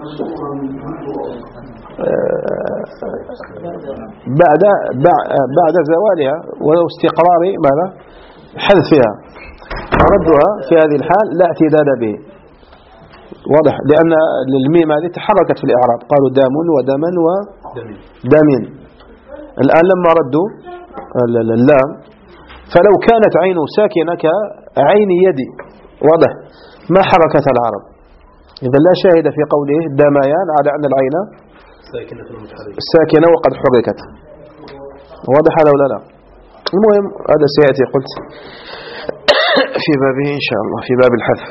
بعد بعد زوالها واستقرار ماذا حذفها. ردها في هذه الحال لا اعتداد به، واضح، لأن الميم هذه تحركت في الإعراب، قالوا دام ودما ودم. الآن لما ردوا اللام فلو كانت عينه ساكنة كعين يدي، واضح، ما حركت العرب. إذا لا شاهد في قوله دميان على أن العين ساكنة وقد حركت، واضح هذا ولا لا؟ المهم هذا سيأتي قلت في بابه إن شاء الله، في باب الحذف.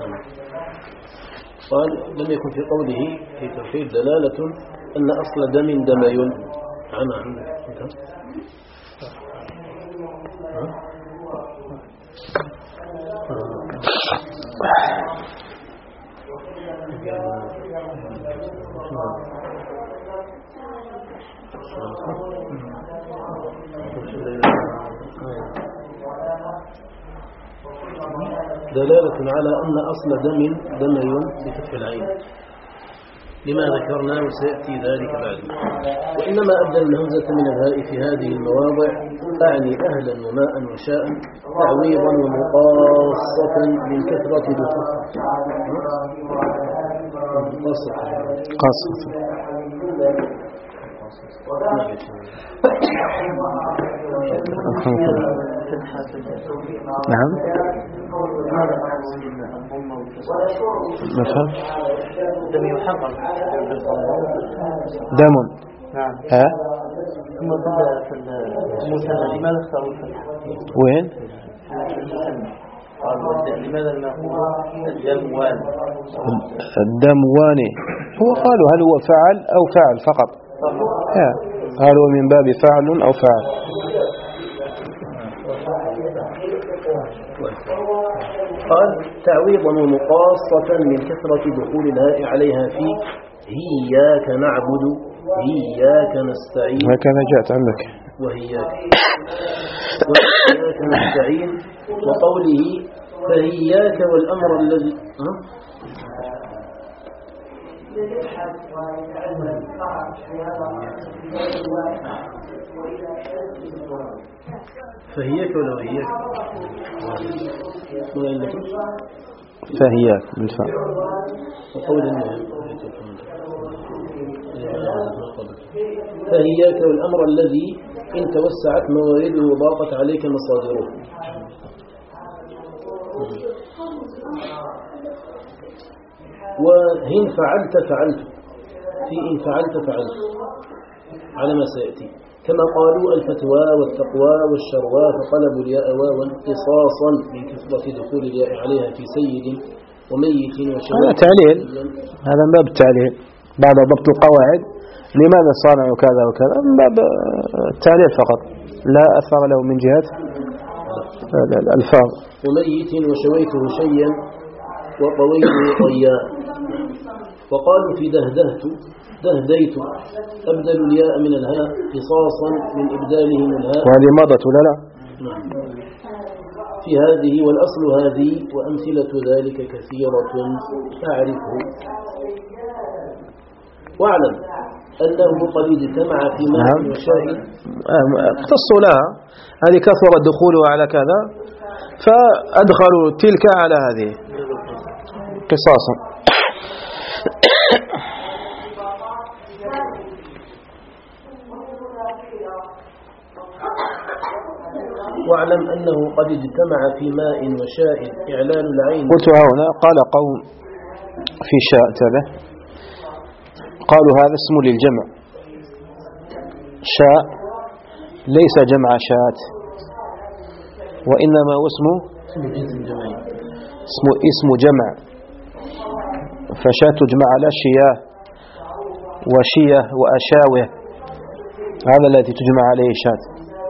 قال لم يكن في قوله في توحيد دلالة أن أصل دم دمي. عن عن دلالة على أن أصل دم دمي بفتح العين لما ذكرنا وسيأتي ذلك بعد. وإنما أبدل الهمزة من الهاء في هذه المواضع أعني أهلا وماء وشاء تعويضا ومقاصة من كثرة دخول قاصة. نعم مثلا دم يحرم دم. نعم. ها ثم في المثنى لماذا اختاروا الفتح؟ وين؟ لماذا نقول الدموان؟ الدمواني هو قالوا هل هو فعل أو فعل فقط؟ هل هو من باب فعل أو فعل؟ قال تعويضا ومقاصة من كثرة دخول الهاء عليها في هياك نعبد هياك نستعين. هكذا جاءت عندك وهياك وهياك نستعين، وقوله فهياك والأمر الذي ها؟ فهياك ولا وهياك؟ فهياك بالفعل. وقول فهياك والأمر الذي إن توسعت موارده وضاقت عليك مصادره. وإن فعلت فعلت في إن فعلت فعلت على ما سيأتي، كما قالوا الفتوى والتقوى والشروى فقلبوا الياء واوا قصاصا من كثرة دخول الياء عليها في سيد وميت وشواء. هذا تعليل، هذا من باب التعليل بعد ضبط القواعد لماذا صانعوا كذا وكذا، من باب التعليل فقط، لا أثر له من جهة الألفاظ. وميت وشويته شيئا وطويته طيا. وقالوا في دهدهت دهديت أبدل الياء من الهاء قصاصا من إبدالهم الهاء. وهذه مضت ولا لا؟ في هذه والأصل هذه وأمثلة ذلك كثيرة أعرفه. واعلم أنه قد اجتمع في ماء وشاهد. اقتصوا لها، هذه كثر دخولها على كذا فأدخلوا تلك على هذه قصاصا. واعلم أنه قد اجتمع في ماء وشاء إعلان العين. قلت هنا قال قوم في شاء تبع قالوا هذا اسم للجمع، شاء ليس جمع شات وإنما هو اسمه اسم اسم جمع، فشاة تجمع على شياه وشيه وأشاوه، هذا الذي تجمع عليه شات.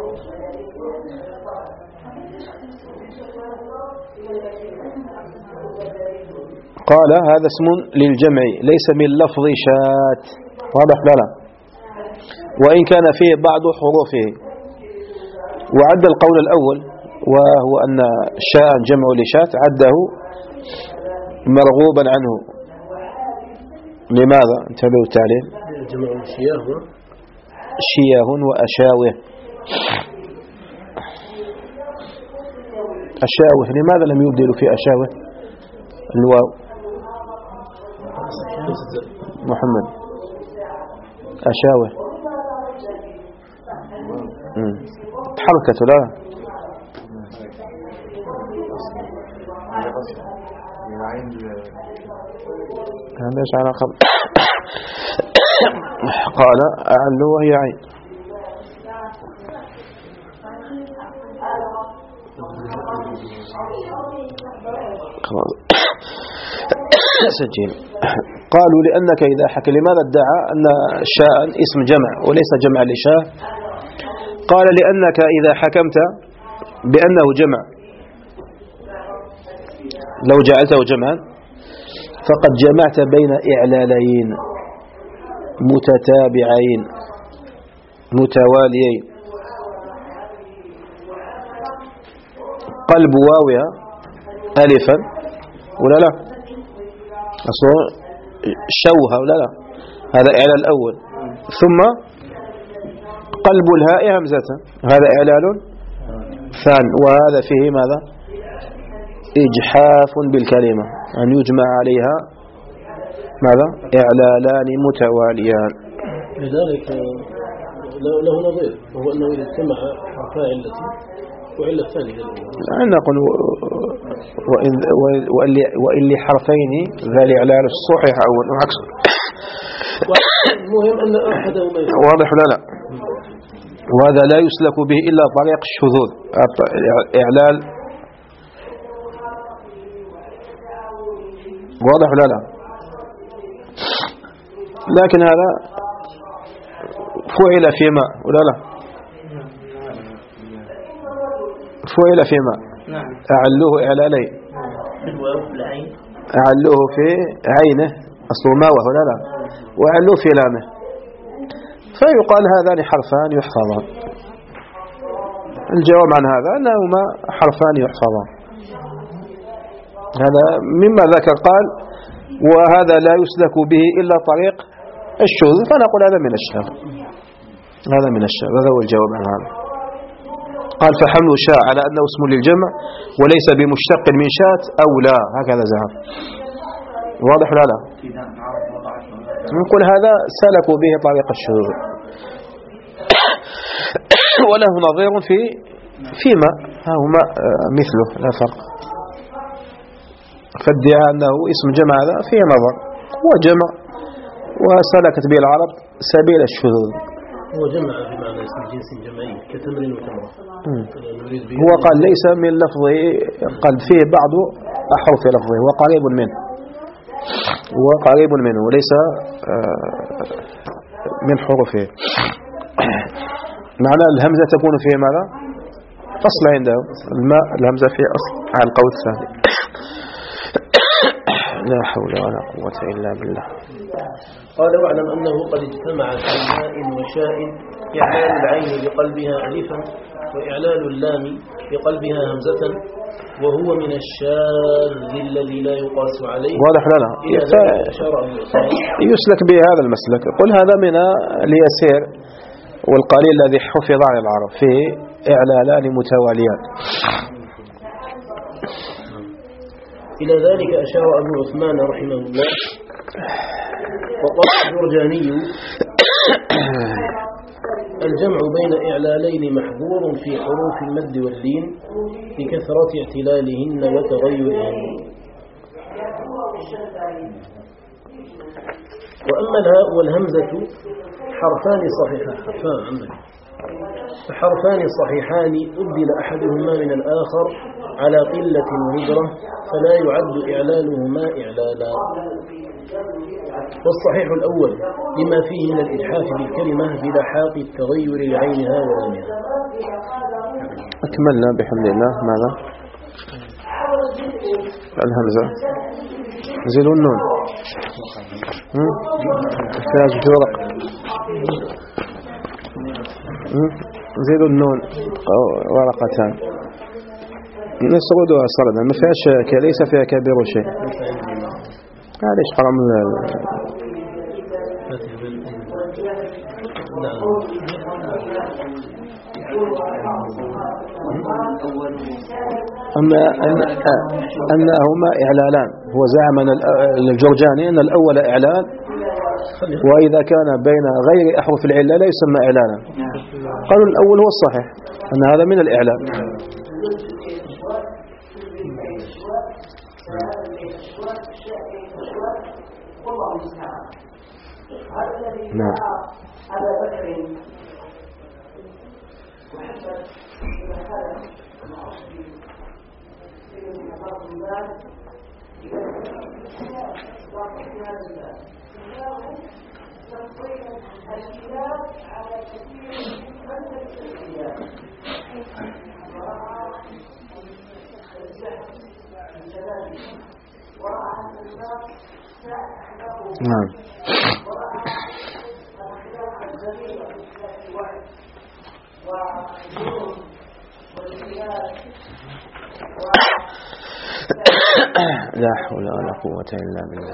قال هذا اسم للجمع ليس من لفظ شات، واضح لا لا، وإن كان فيه بعض حروفه. وعد القول الأول وهو أن شاء جمع لشاة عده مرغوبا عنه. لماذا؟ انتبهوا التعليل. جمع شياه شياه وأشاوه. أشاوه لماذا لم يبدلوا في أشاوه الواو؟ محمد أشاوه تحركت لا هذا ايش علاقة؟ قال أعل وهي عين. سجين. قالوا لأنك إذا حكى لماذا ادعى أن شاء اسم جمع وليس جمع لشاء؟ قال لأنك إذا حكمت بأنه جمع لو جعلته جمعا فقد جمعت بين إعلالين متتابعين متواليين. قلب واوها ألفا ولا لا؟ أصلا شوها ولا لا؟ هذا إعلال الأول. ثم قلب الهاء همزة هذا إعلال ثاني. وهذا فيه ماذا؟ إجحاف بالكلمة أن يجمع عليها ماذا؟ إعلالان متواليان. لذلك له نظير وهو أنه إذا اجتمع حرفا علتي وعلة ثانية نقول وإن لحرفين ذا الإعلال الصحيح أو العكس. المهم أن أحدهما واضح لا لا. وهذا لا يسلك به إلا طريق الشذوذ إعلال. واضح لا لا. لكن هذا فعل فيما ولا لا فعل فيما أعلوه إعلالين أعلوه في عينه أصل ما وهو لا لا وأعلوه في لامه فيقال هذان حرفان يحفظان. الجواب عن هذا أنهما حرفان يحفظان. هذا مما ذكر. قال وهذا لا يسلك به إلا طريق الشذوذ فنقول هذا من الشاذ هذا من الشاذ. هذا هو الجواب عن هذا. قال فحمل شاء على أنه اسم للجمع وليس بمشتق من شات أو لا هكذا ذهب. واضح لا لا. نقول هذا سلكوا به طريق الشذوذ. وله نظير في فيما هما مثله لا فرق. فادعى أنه اسم جمع هذا فيه نظر هو جمع وسلكت به العرب سبيل الشذوذ. هو جمع بمعنى اسم جنس جمعي كتمر وتمر. هو قال ليس من لفظه قال فيه بعض أحرف لفظه وقريب منه وقريب منه وليس من حروفه. معنى الهمزة تكون فيه ماذا؟ أصل عنده الماء الهمزة فيه أصل على القول الثاني. لا حول ولا قوة إلا بالله. قال واعلم أنه قد اجتمع في ماء وشاء إعلال العين بقلبها ألفا وإعلال اللام بقلبها همزة وهو من الشاذ الذي لا يقاس عليه. واضح لنا يسلك به هذا المسلك. قل هذا من اليسير والقليل الذي حفظ عن العرب فيه إعلالان متواليان. إلى ذلك أشار أبو عثمان رحمه الله وقال الجرجاني الجمع بين إعلالين محظور في حروف المد واللين لكثرة اعتلالهن وتغيرهن. وأما الهاء والهمزة حرفان صحيحان حرفان عندك فحرفان صحيحان أبدل أحدهما من الآخر على قلة وندرة فلا يعد إعلالهما إعلالا. والصحيح الأول لما فيه من الإجحاف بالكلمة بلحاق التغير لعينها ولامها. أكملنا بحمد الله. ماذا؟ الهمزة زيلوا النون فاز جورق زيلوا النون ورقتان نسردها سردا ما فيهاش ليس فيها كبير شيء. معليش حرام. أما أن أنهما إعلالان. هو زعم الجرجاني أن الأول إعلال، وإذا كان بين غير أحرف العلة لا يسمى إعلالا. قالوا الأول هو الصحيح أن هذا من الإعلال. نعم. نعم. لا حول ولا قوة إلا بالله.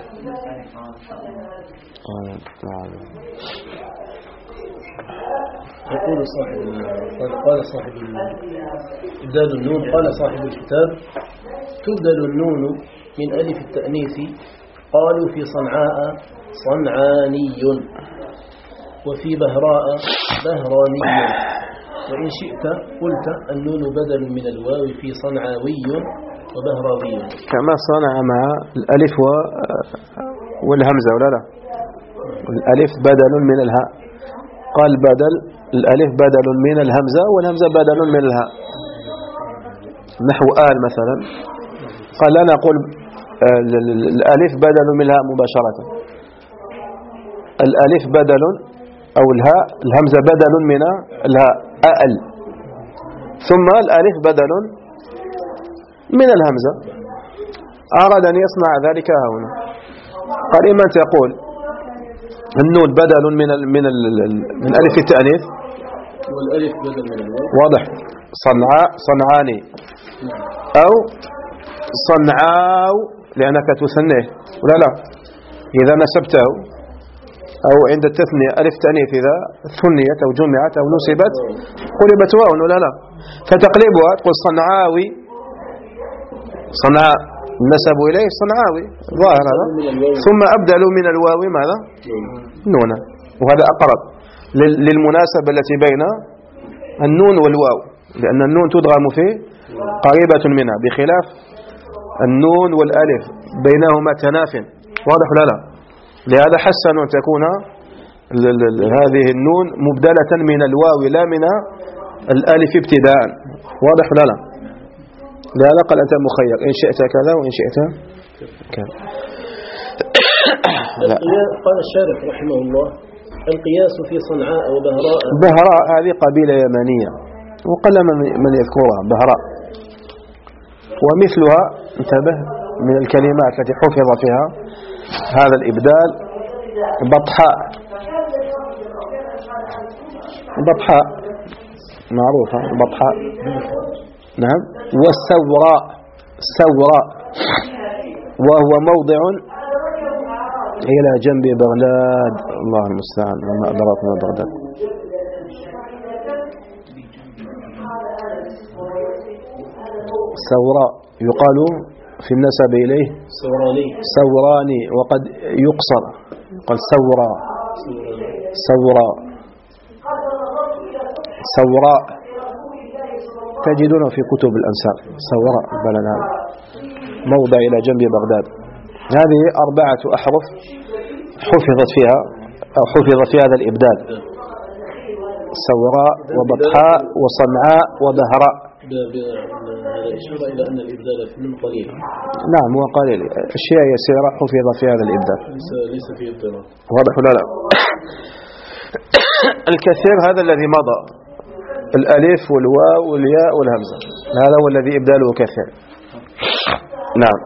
يقول صاحب قال صاحب إبدال النون، قال صاحب الكتاب: تبدل النون من ألف التأنيث، قالوا في صنعاء صنعاني، وفي بهراء بهراني، وإن شئت قلت النون بدل من الواو في صنعاوي وبهراوي، كما صنع مع الألف والهمزة ولا لا؟ الألف بدل من الهاء، قال بدل الألف بدل من الهمزة والهمزة بدل من الهاء. نحو آل مثلا، قال لا نقول الألف بدل من الهاء مباشرة، الألف بدل أو الهاء الهمزة بدل من الهاء أل، ثم الألف بدل من الهمزة. أراد أن يصنع ذلك هنا. قال إما تقول النون بدل من ال من ال من ألف التأنيث، والألف بدل من الواو، واضح، صنعاء صنعاني، أو صنعاو لأنك تثنيه ولا لا، إذا نسبته، أو عند التثنية ألف تأنيث إذا ثنيت أو جمعت أو نسبت قلبت واو ولا لا، فتقلبها تقول صنعاوي، صنعاء نسب إليه صنعاوي ظاهر هذا، ثم أبدلوا من الواو ماذا؟ نونا، وهذا أقرب للمناسبة التي بين النون والواو، لأن النون تدغم فيه قريبة منها، بخلاف النون والألف بينهما تناف، واضح لا لا. لهذا حسن أن تكون هذه النون مبدلة من الواو لا من الألف ابتداء، واضح لا لا. لهذا قال أنت مخير، إن شئت كذا وإن شئت كذا. قال الشارح رحمه الله: القياس في صنعاء وبهراء. بهراء هذه قبيلة يمنية وقل من يذكرها، بهراء. ومثلها انتبه من الكلمات التي حفظ فيها هذا الإبدال: بطحاء، بطحاء معروفة، بطحاء نعم. والسوراء، سوراء، وهو موضع إلى جنب بغداد، الله المستعان، وما أدراك ما بغداد. سوراء يقال في النسب إليه سوراني، سوراني، وقد يقصر قال سورا، سورا، سوراء، تجدونه في كتب الأنساب، سوراء بلد هذا موضع إلى جنب بغداد. هذه أربعة أحرف حفظت فيها أو حفظ في هذا الإبدال: سوراء وبطحاء وصنعاء وبهراء. إشارة إلى أن الإبدال في من قليل. نعم هو قليل، أشياء يسيرة حفظ في هذا الإبدال، ليس فيه اضطراب، واضح ولا لا؟ الكثير هذا الذي مضى، الألف والواو والياء والهمزة، هذا هو الذي إبداله كثير. نعم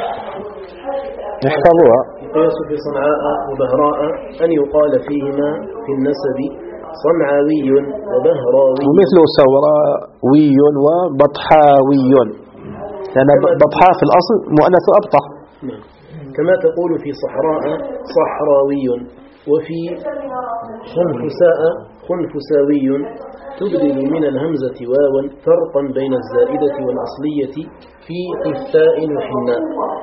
احفظوها. القياس في صنعاء وبهراء أن يقال فيهما في النسب صنعاوي وبهراوي، ومثل سوراوي وبطحاوي، لأن بطحاء في الأصل مؤنث أبطح. نعم. كما تقول في صحراء صحراوي، وفي خنفساء خنفساوي، تبدل من الهمزة واوا فرقا بين الزائدة والأصلية في قثاء وحناء،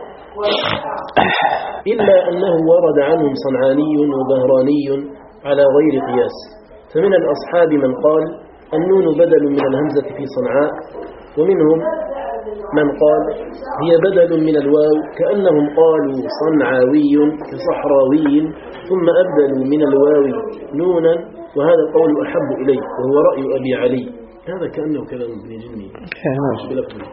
إلا أنه ورد عنهم صنعاني وبهراني على غير قياس. فمن الأصحاب من قال النون بدل من الهمزة في صنعاء، ومنهم من قال هي بدل من الواو، كأنهم قالوا صنعاوي كصحراوي ثم أبدلوا من الواو نونا، وهذا القول أحب إلي وهو رأي أبي علي. هذا كأنه كلام ابن جني بلفظه.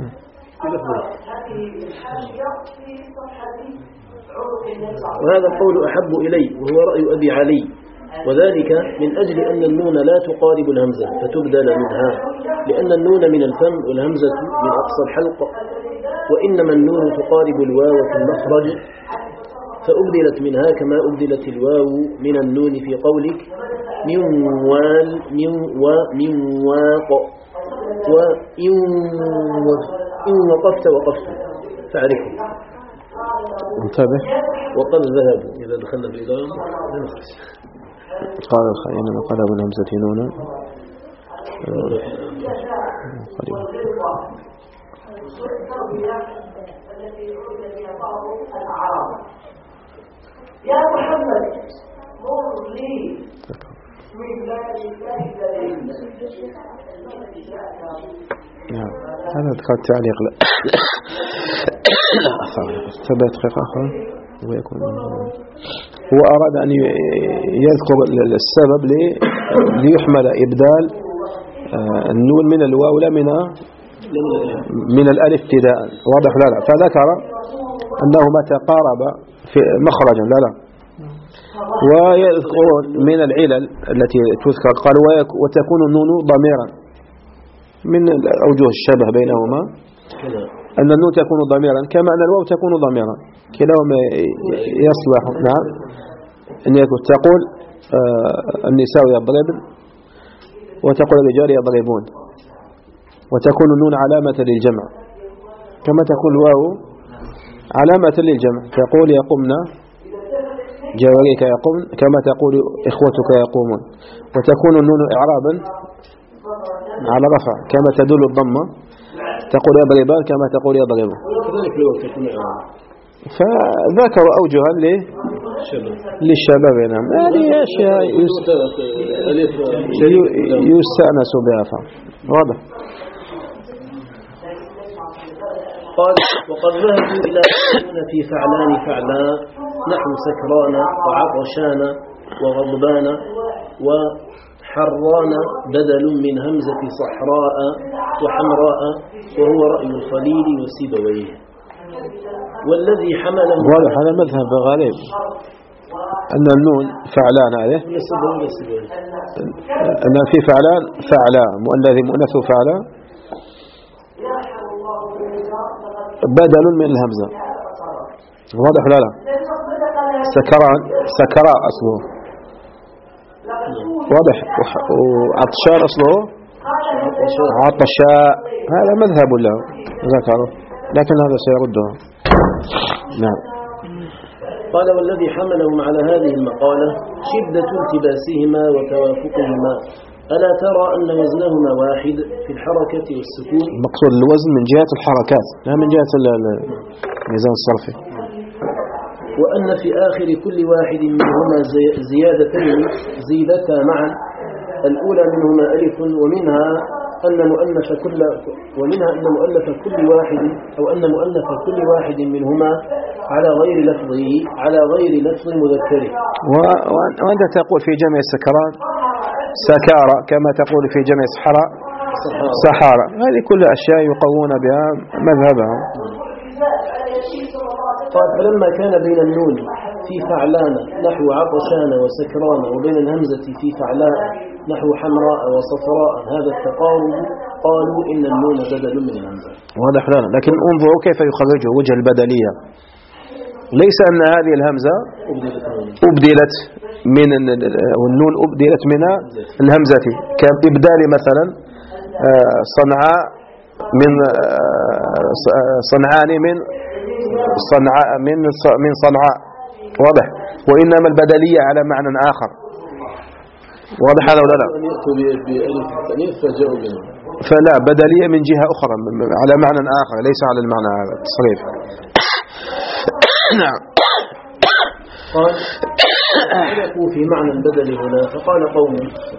وهذا القول أحب إلي وهو رأي أبي علي، وذلك من أجل أن النون لا تقارب الهمزة فتبدل منها، لأن النون من الفم والهمزة من أقصى الحلق، وإنما النون تقارب الواو في المخرج، فأبدلت منها كما أبدلت الواو من النون في قولك من وال من ومن واق، وإن وقفت وقفت فاعرفه. انتبه. وقد ذهبوا إذا دخلنا في الإدارة قال الخيان قلب الهمزة نونا يا محمد مر لي من بلاد نعم. هذا ذكر تعليق لا ثبت دقيقة أخرى ويكون هو أراد أن يذكر السبب ليحمل إبدال النون من الواو لا من من الألف ابتداء. واضح لا لا فذكر أنهما تقاربا في مخرجا لا لا ويذكرون من العلل التي تذكر قال وتكون النون ضميرا. من أوجه الشبه بينهما أن النون تكون ضميرا كما أن الواو تكون ضميرا، كلاهما يصلح. نعم أن يكون تقول النساء يضربن وتقول الرجال يضربون، وتكون النون علامة للجمع كما تكون الواو علامة للجمع، تقول يقومن جواريك يقومن كما تقول إخوتك يقومون، وتكون النون إعرابا على رفع كما تدل الضمة تقول يضربان كما تقول يضربون. فذكروا أوجها للشباب. نعم هذه أشياء يستأنس بها. واضح. قال وقد ذهبوا إلى أن في فعلان فعلا نحو سكران وعطشان وغضبان وحران بدل من همزة صحراء وحمراء، وهو رأي الخليل وسيبويه. والذي حمله واضح هذا مذهب غالب أن النون فعلان عليه أن في فعلان فعلا الذي مؤنث فعلا بدل من الهمزة. واضح لا لا سكران سكراء أصله واضح، وعطشان أصله عطشاء، هذا مذهب له ذكره لكن هذا سيرده. نعم. قال والذي حملهم على هذه المقالة شدة التباسهما وتوافقهما، ألا ترى أن وزنهما واحد في الحركة والسكون؟ المقصود الوزن من جهة الحركات لا من جهة الميزان الصرفي. وأن في آخر كل واحد منهما زيادتين زيدتا معا، الأولى منهما ألف، ومنها أن مؤنث كل ومنها أن مؤنث كل واحد أو أن مؤنث كل واحد منهما على غير لفظه على غير لفظ مذكره. وأنت تقول في جمع السكران سكارى كما تقول في جمع سحراء سحارى، هذه كل أشياء يقوون بها مذهبهم. قال فلما كان بين النون في فعلان نحو عطشان وسكران وبين الهمزة في فعلاء نحو حمراء وصفراء هذا التقارب، قالوا إن النون بدل من الهمزة. واضح لنا، لكن انظروا كيف يخرجه وجه البدلية. ليس أن هذه الهمزة أبدلت من والنون أبدلت من الهمزة كإبدال مثلا صنعاء من صنعان من صنعاء من من صنعاء. واضح. وإنما البدلية على معنى آخر. واضح هذا ولا لا؟ فلا، بدلية من جهة أخرى على معنى آخر ليس على المعنى هذا التصريف. نعم. قال اختلفوا في معنى البدل هنا، فقال قوم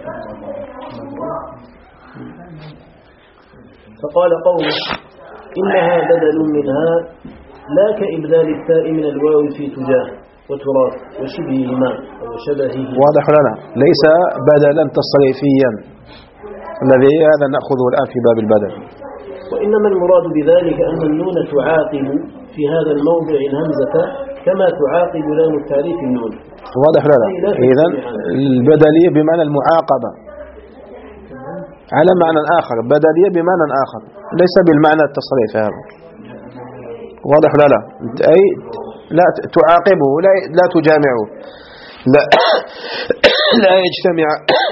فقال قوم إنها بدل منها لا كإبدال التاء من الواو في تجاه وتراث وشبههما أو شبهه. واضح ولا لا؟ ليس بدلا تصريفيا الذي هذا نأخذه الآن في باب البدل. وإنما المراد بذلك أن النون تعاقب في هذا الموضع الهمزة كما تعاقب لام التعريف النون. واضح ولا لا؟ إذن البدلية بمعنى المعاقبة على معنى آخر، بدلية بمعنى آخر ليس بالمعنى التصريف هذا. واضح ولا لا؟ أي لا تعاقبه، لا لا تجامعه، لا لا يجتمع.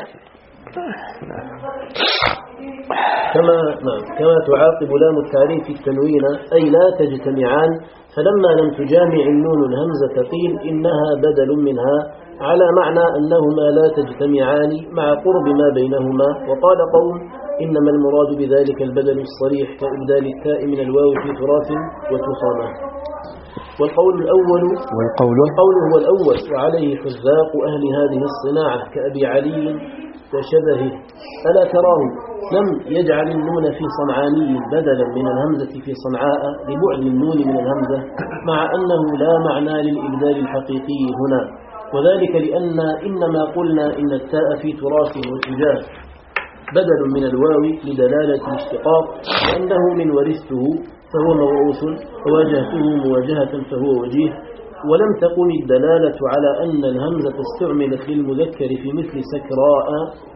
كما كما تعاقب لام التعريف التنوين أي لا تجتمعان، فلما لم تجامع النون الهمزة قيل إنها بدل منها على معنى أنهما لا تجتمعان مع قرب ما بينهما. وقال قوم إنما المراد بذلك البدل الصريح كإبدال التاء من الواو في تراث وتخامة. والقول الأول والقول, والقول هو الأول، وعليه حذاق أهل هذه الصناعة كأبي علي وشبهه. ألا تراه لم يجعل النون في صنعاني بدلا من الهمزة في صنعاء لبعد النون من الهمزة، مع أنه لا معنى للإبدال الحقيقي هنا، وذلك لأن إنما قلنا إن التاء في تراث وتجاه بدل من الواو لدلالة الاشتقاق، لأنه من ورثته فهو موروث، وواجهته مواجهة فهو وجيه. ولم تكن الدلالة على أن الهمزة استعملت للمذكر في مثل سكراء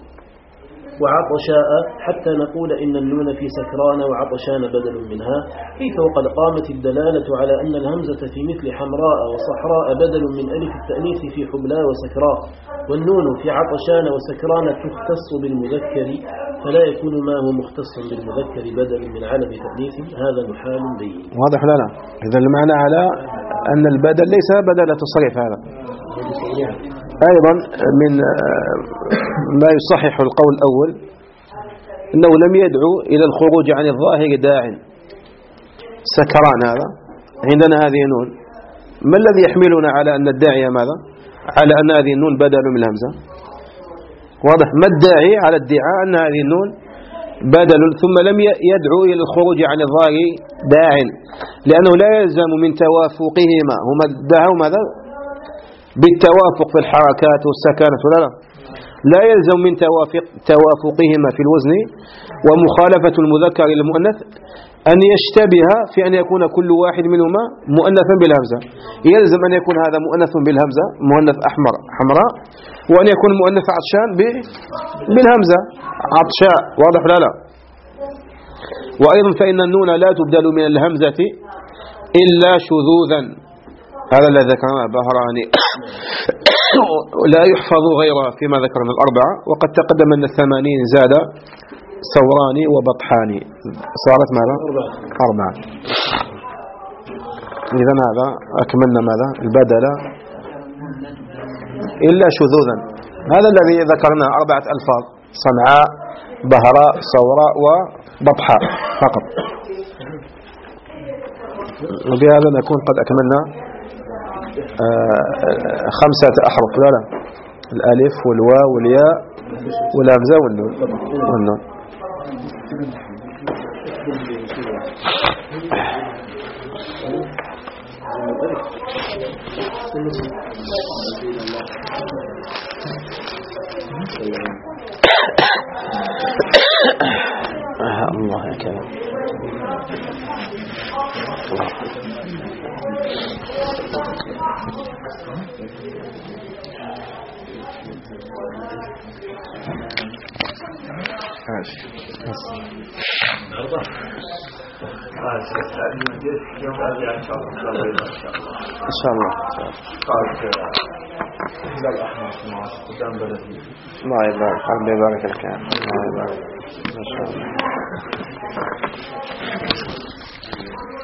وعطشاء حتى نقول إن النون في سكران وعطشان بدل منها، كيف وقد قامت الدلالة على أن الهمزة في مثل حمراء وصحراء بدل من ألف التأنيث في حبلاء وسكراء، والنون في عطشان وسكران تختص بالمذكر، فلا يكون ما هو مختص بالمذكر بدل من علم تأنيث. هذا محال بين. واضح لنا. إذا المعنى على أن البدل ليس بدل تصريف. هذا أيضا من ما يصحح القول الأول أنه لم يدعو إلى الخروج عن الظاهر داع. سكران هذا عندنا هذه النون، ما الذي يحملنا على أن الداعي ماذا؟ على أن هذه النون بدل من الهمزة. واضح. ما الداعي على الدعاء أن هذه النون بدل، ثم لم يدعو إلى الخروج عن الظاهر داع، لأنه لا يلزم من توافقهما، هما ادعوا ماذا؟ بالتوافق في الحركات والسكانات، ولا لا لا يلزم من توافق توافقهما في الوزن ومخالفة المذكر للمؤنث أن يشتبه في أن يكون كل واحد منهما مؤنثا بالهمزة. يلزم أن يكون هذا مؤنث بالهمزة، مؤنث أحمر حمراء، وأن يكون مؤنث عطشان بالهمزة عطشاء. واضح لا لا؟ وأيضا فإن النون لا تبدل من الهمزة إلا شذوذا، هذا الذي ذكرناه بهراني لا يحفظ غيره فيما ذكرنا الأربعة. وقد تقدم أن الثمانين زاد ثوراني وبطحاني، صارت ماذا؟ أربعة. إذن هذا أكملنا ماذا؟ البدل إلا شذوذا، هذا الذي ذكرناه أربعة ألفاظ: صنعاء، بهراء، صوراء، وبطحاء فقط. وبهذا نكون قد أكملنا خمسة أحرف، لا لا الألف والواو والياء والهمزة والنون والنون. الله يا كريم. إن شاء الله. هلال أحمر في معاش قدام بلدي. الله يبارك، ربي يبارك لك، الله يبارك ما شاء الله.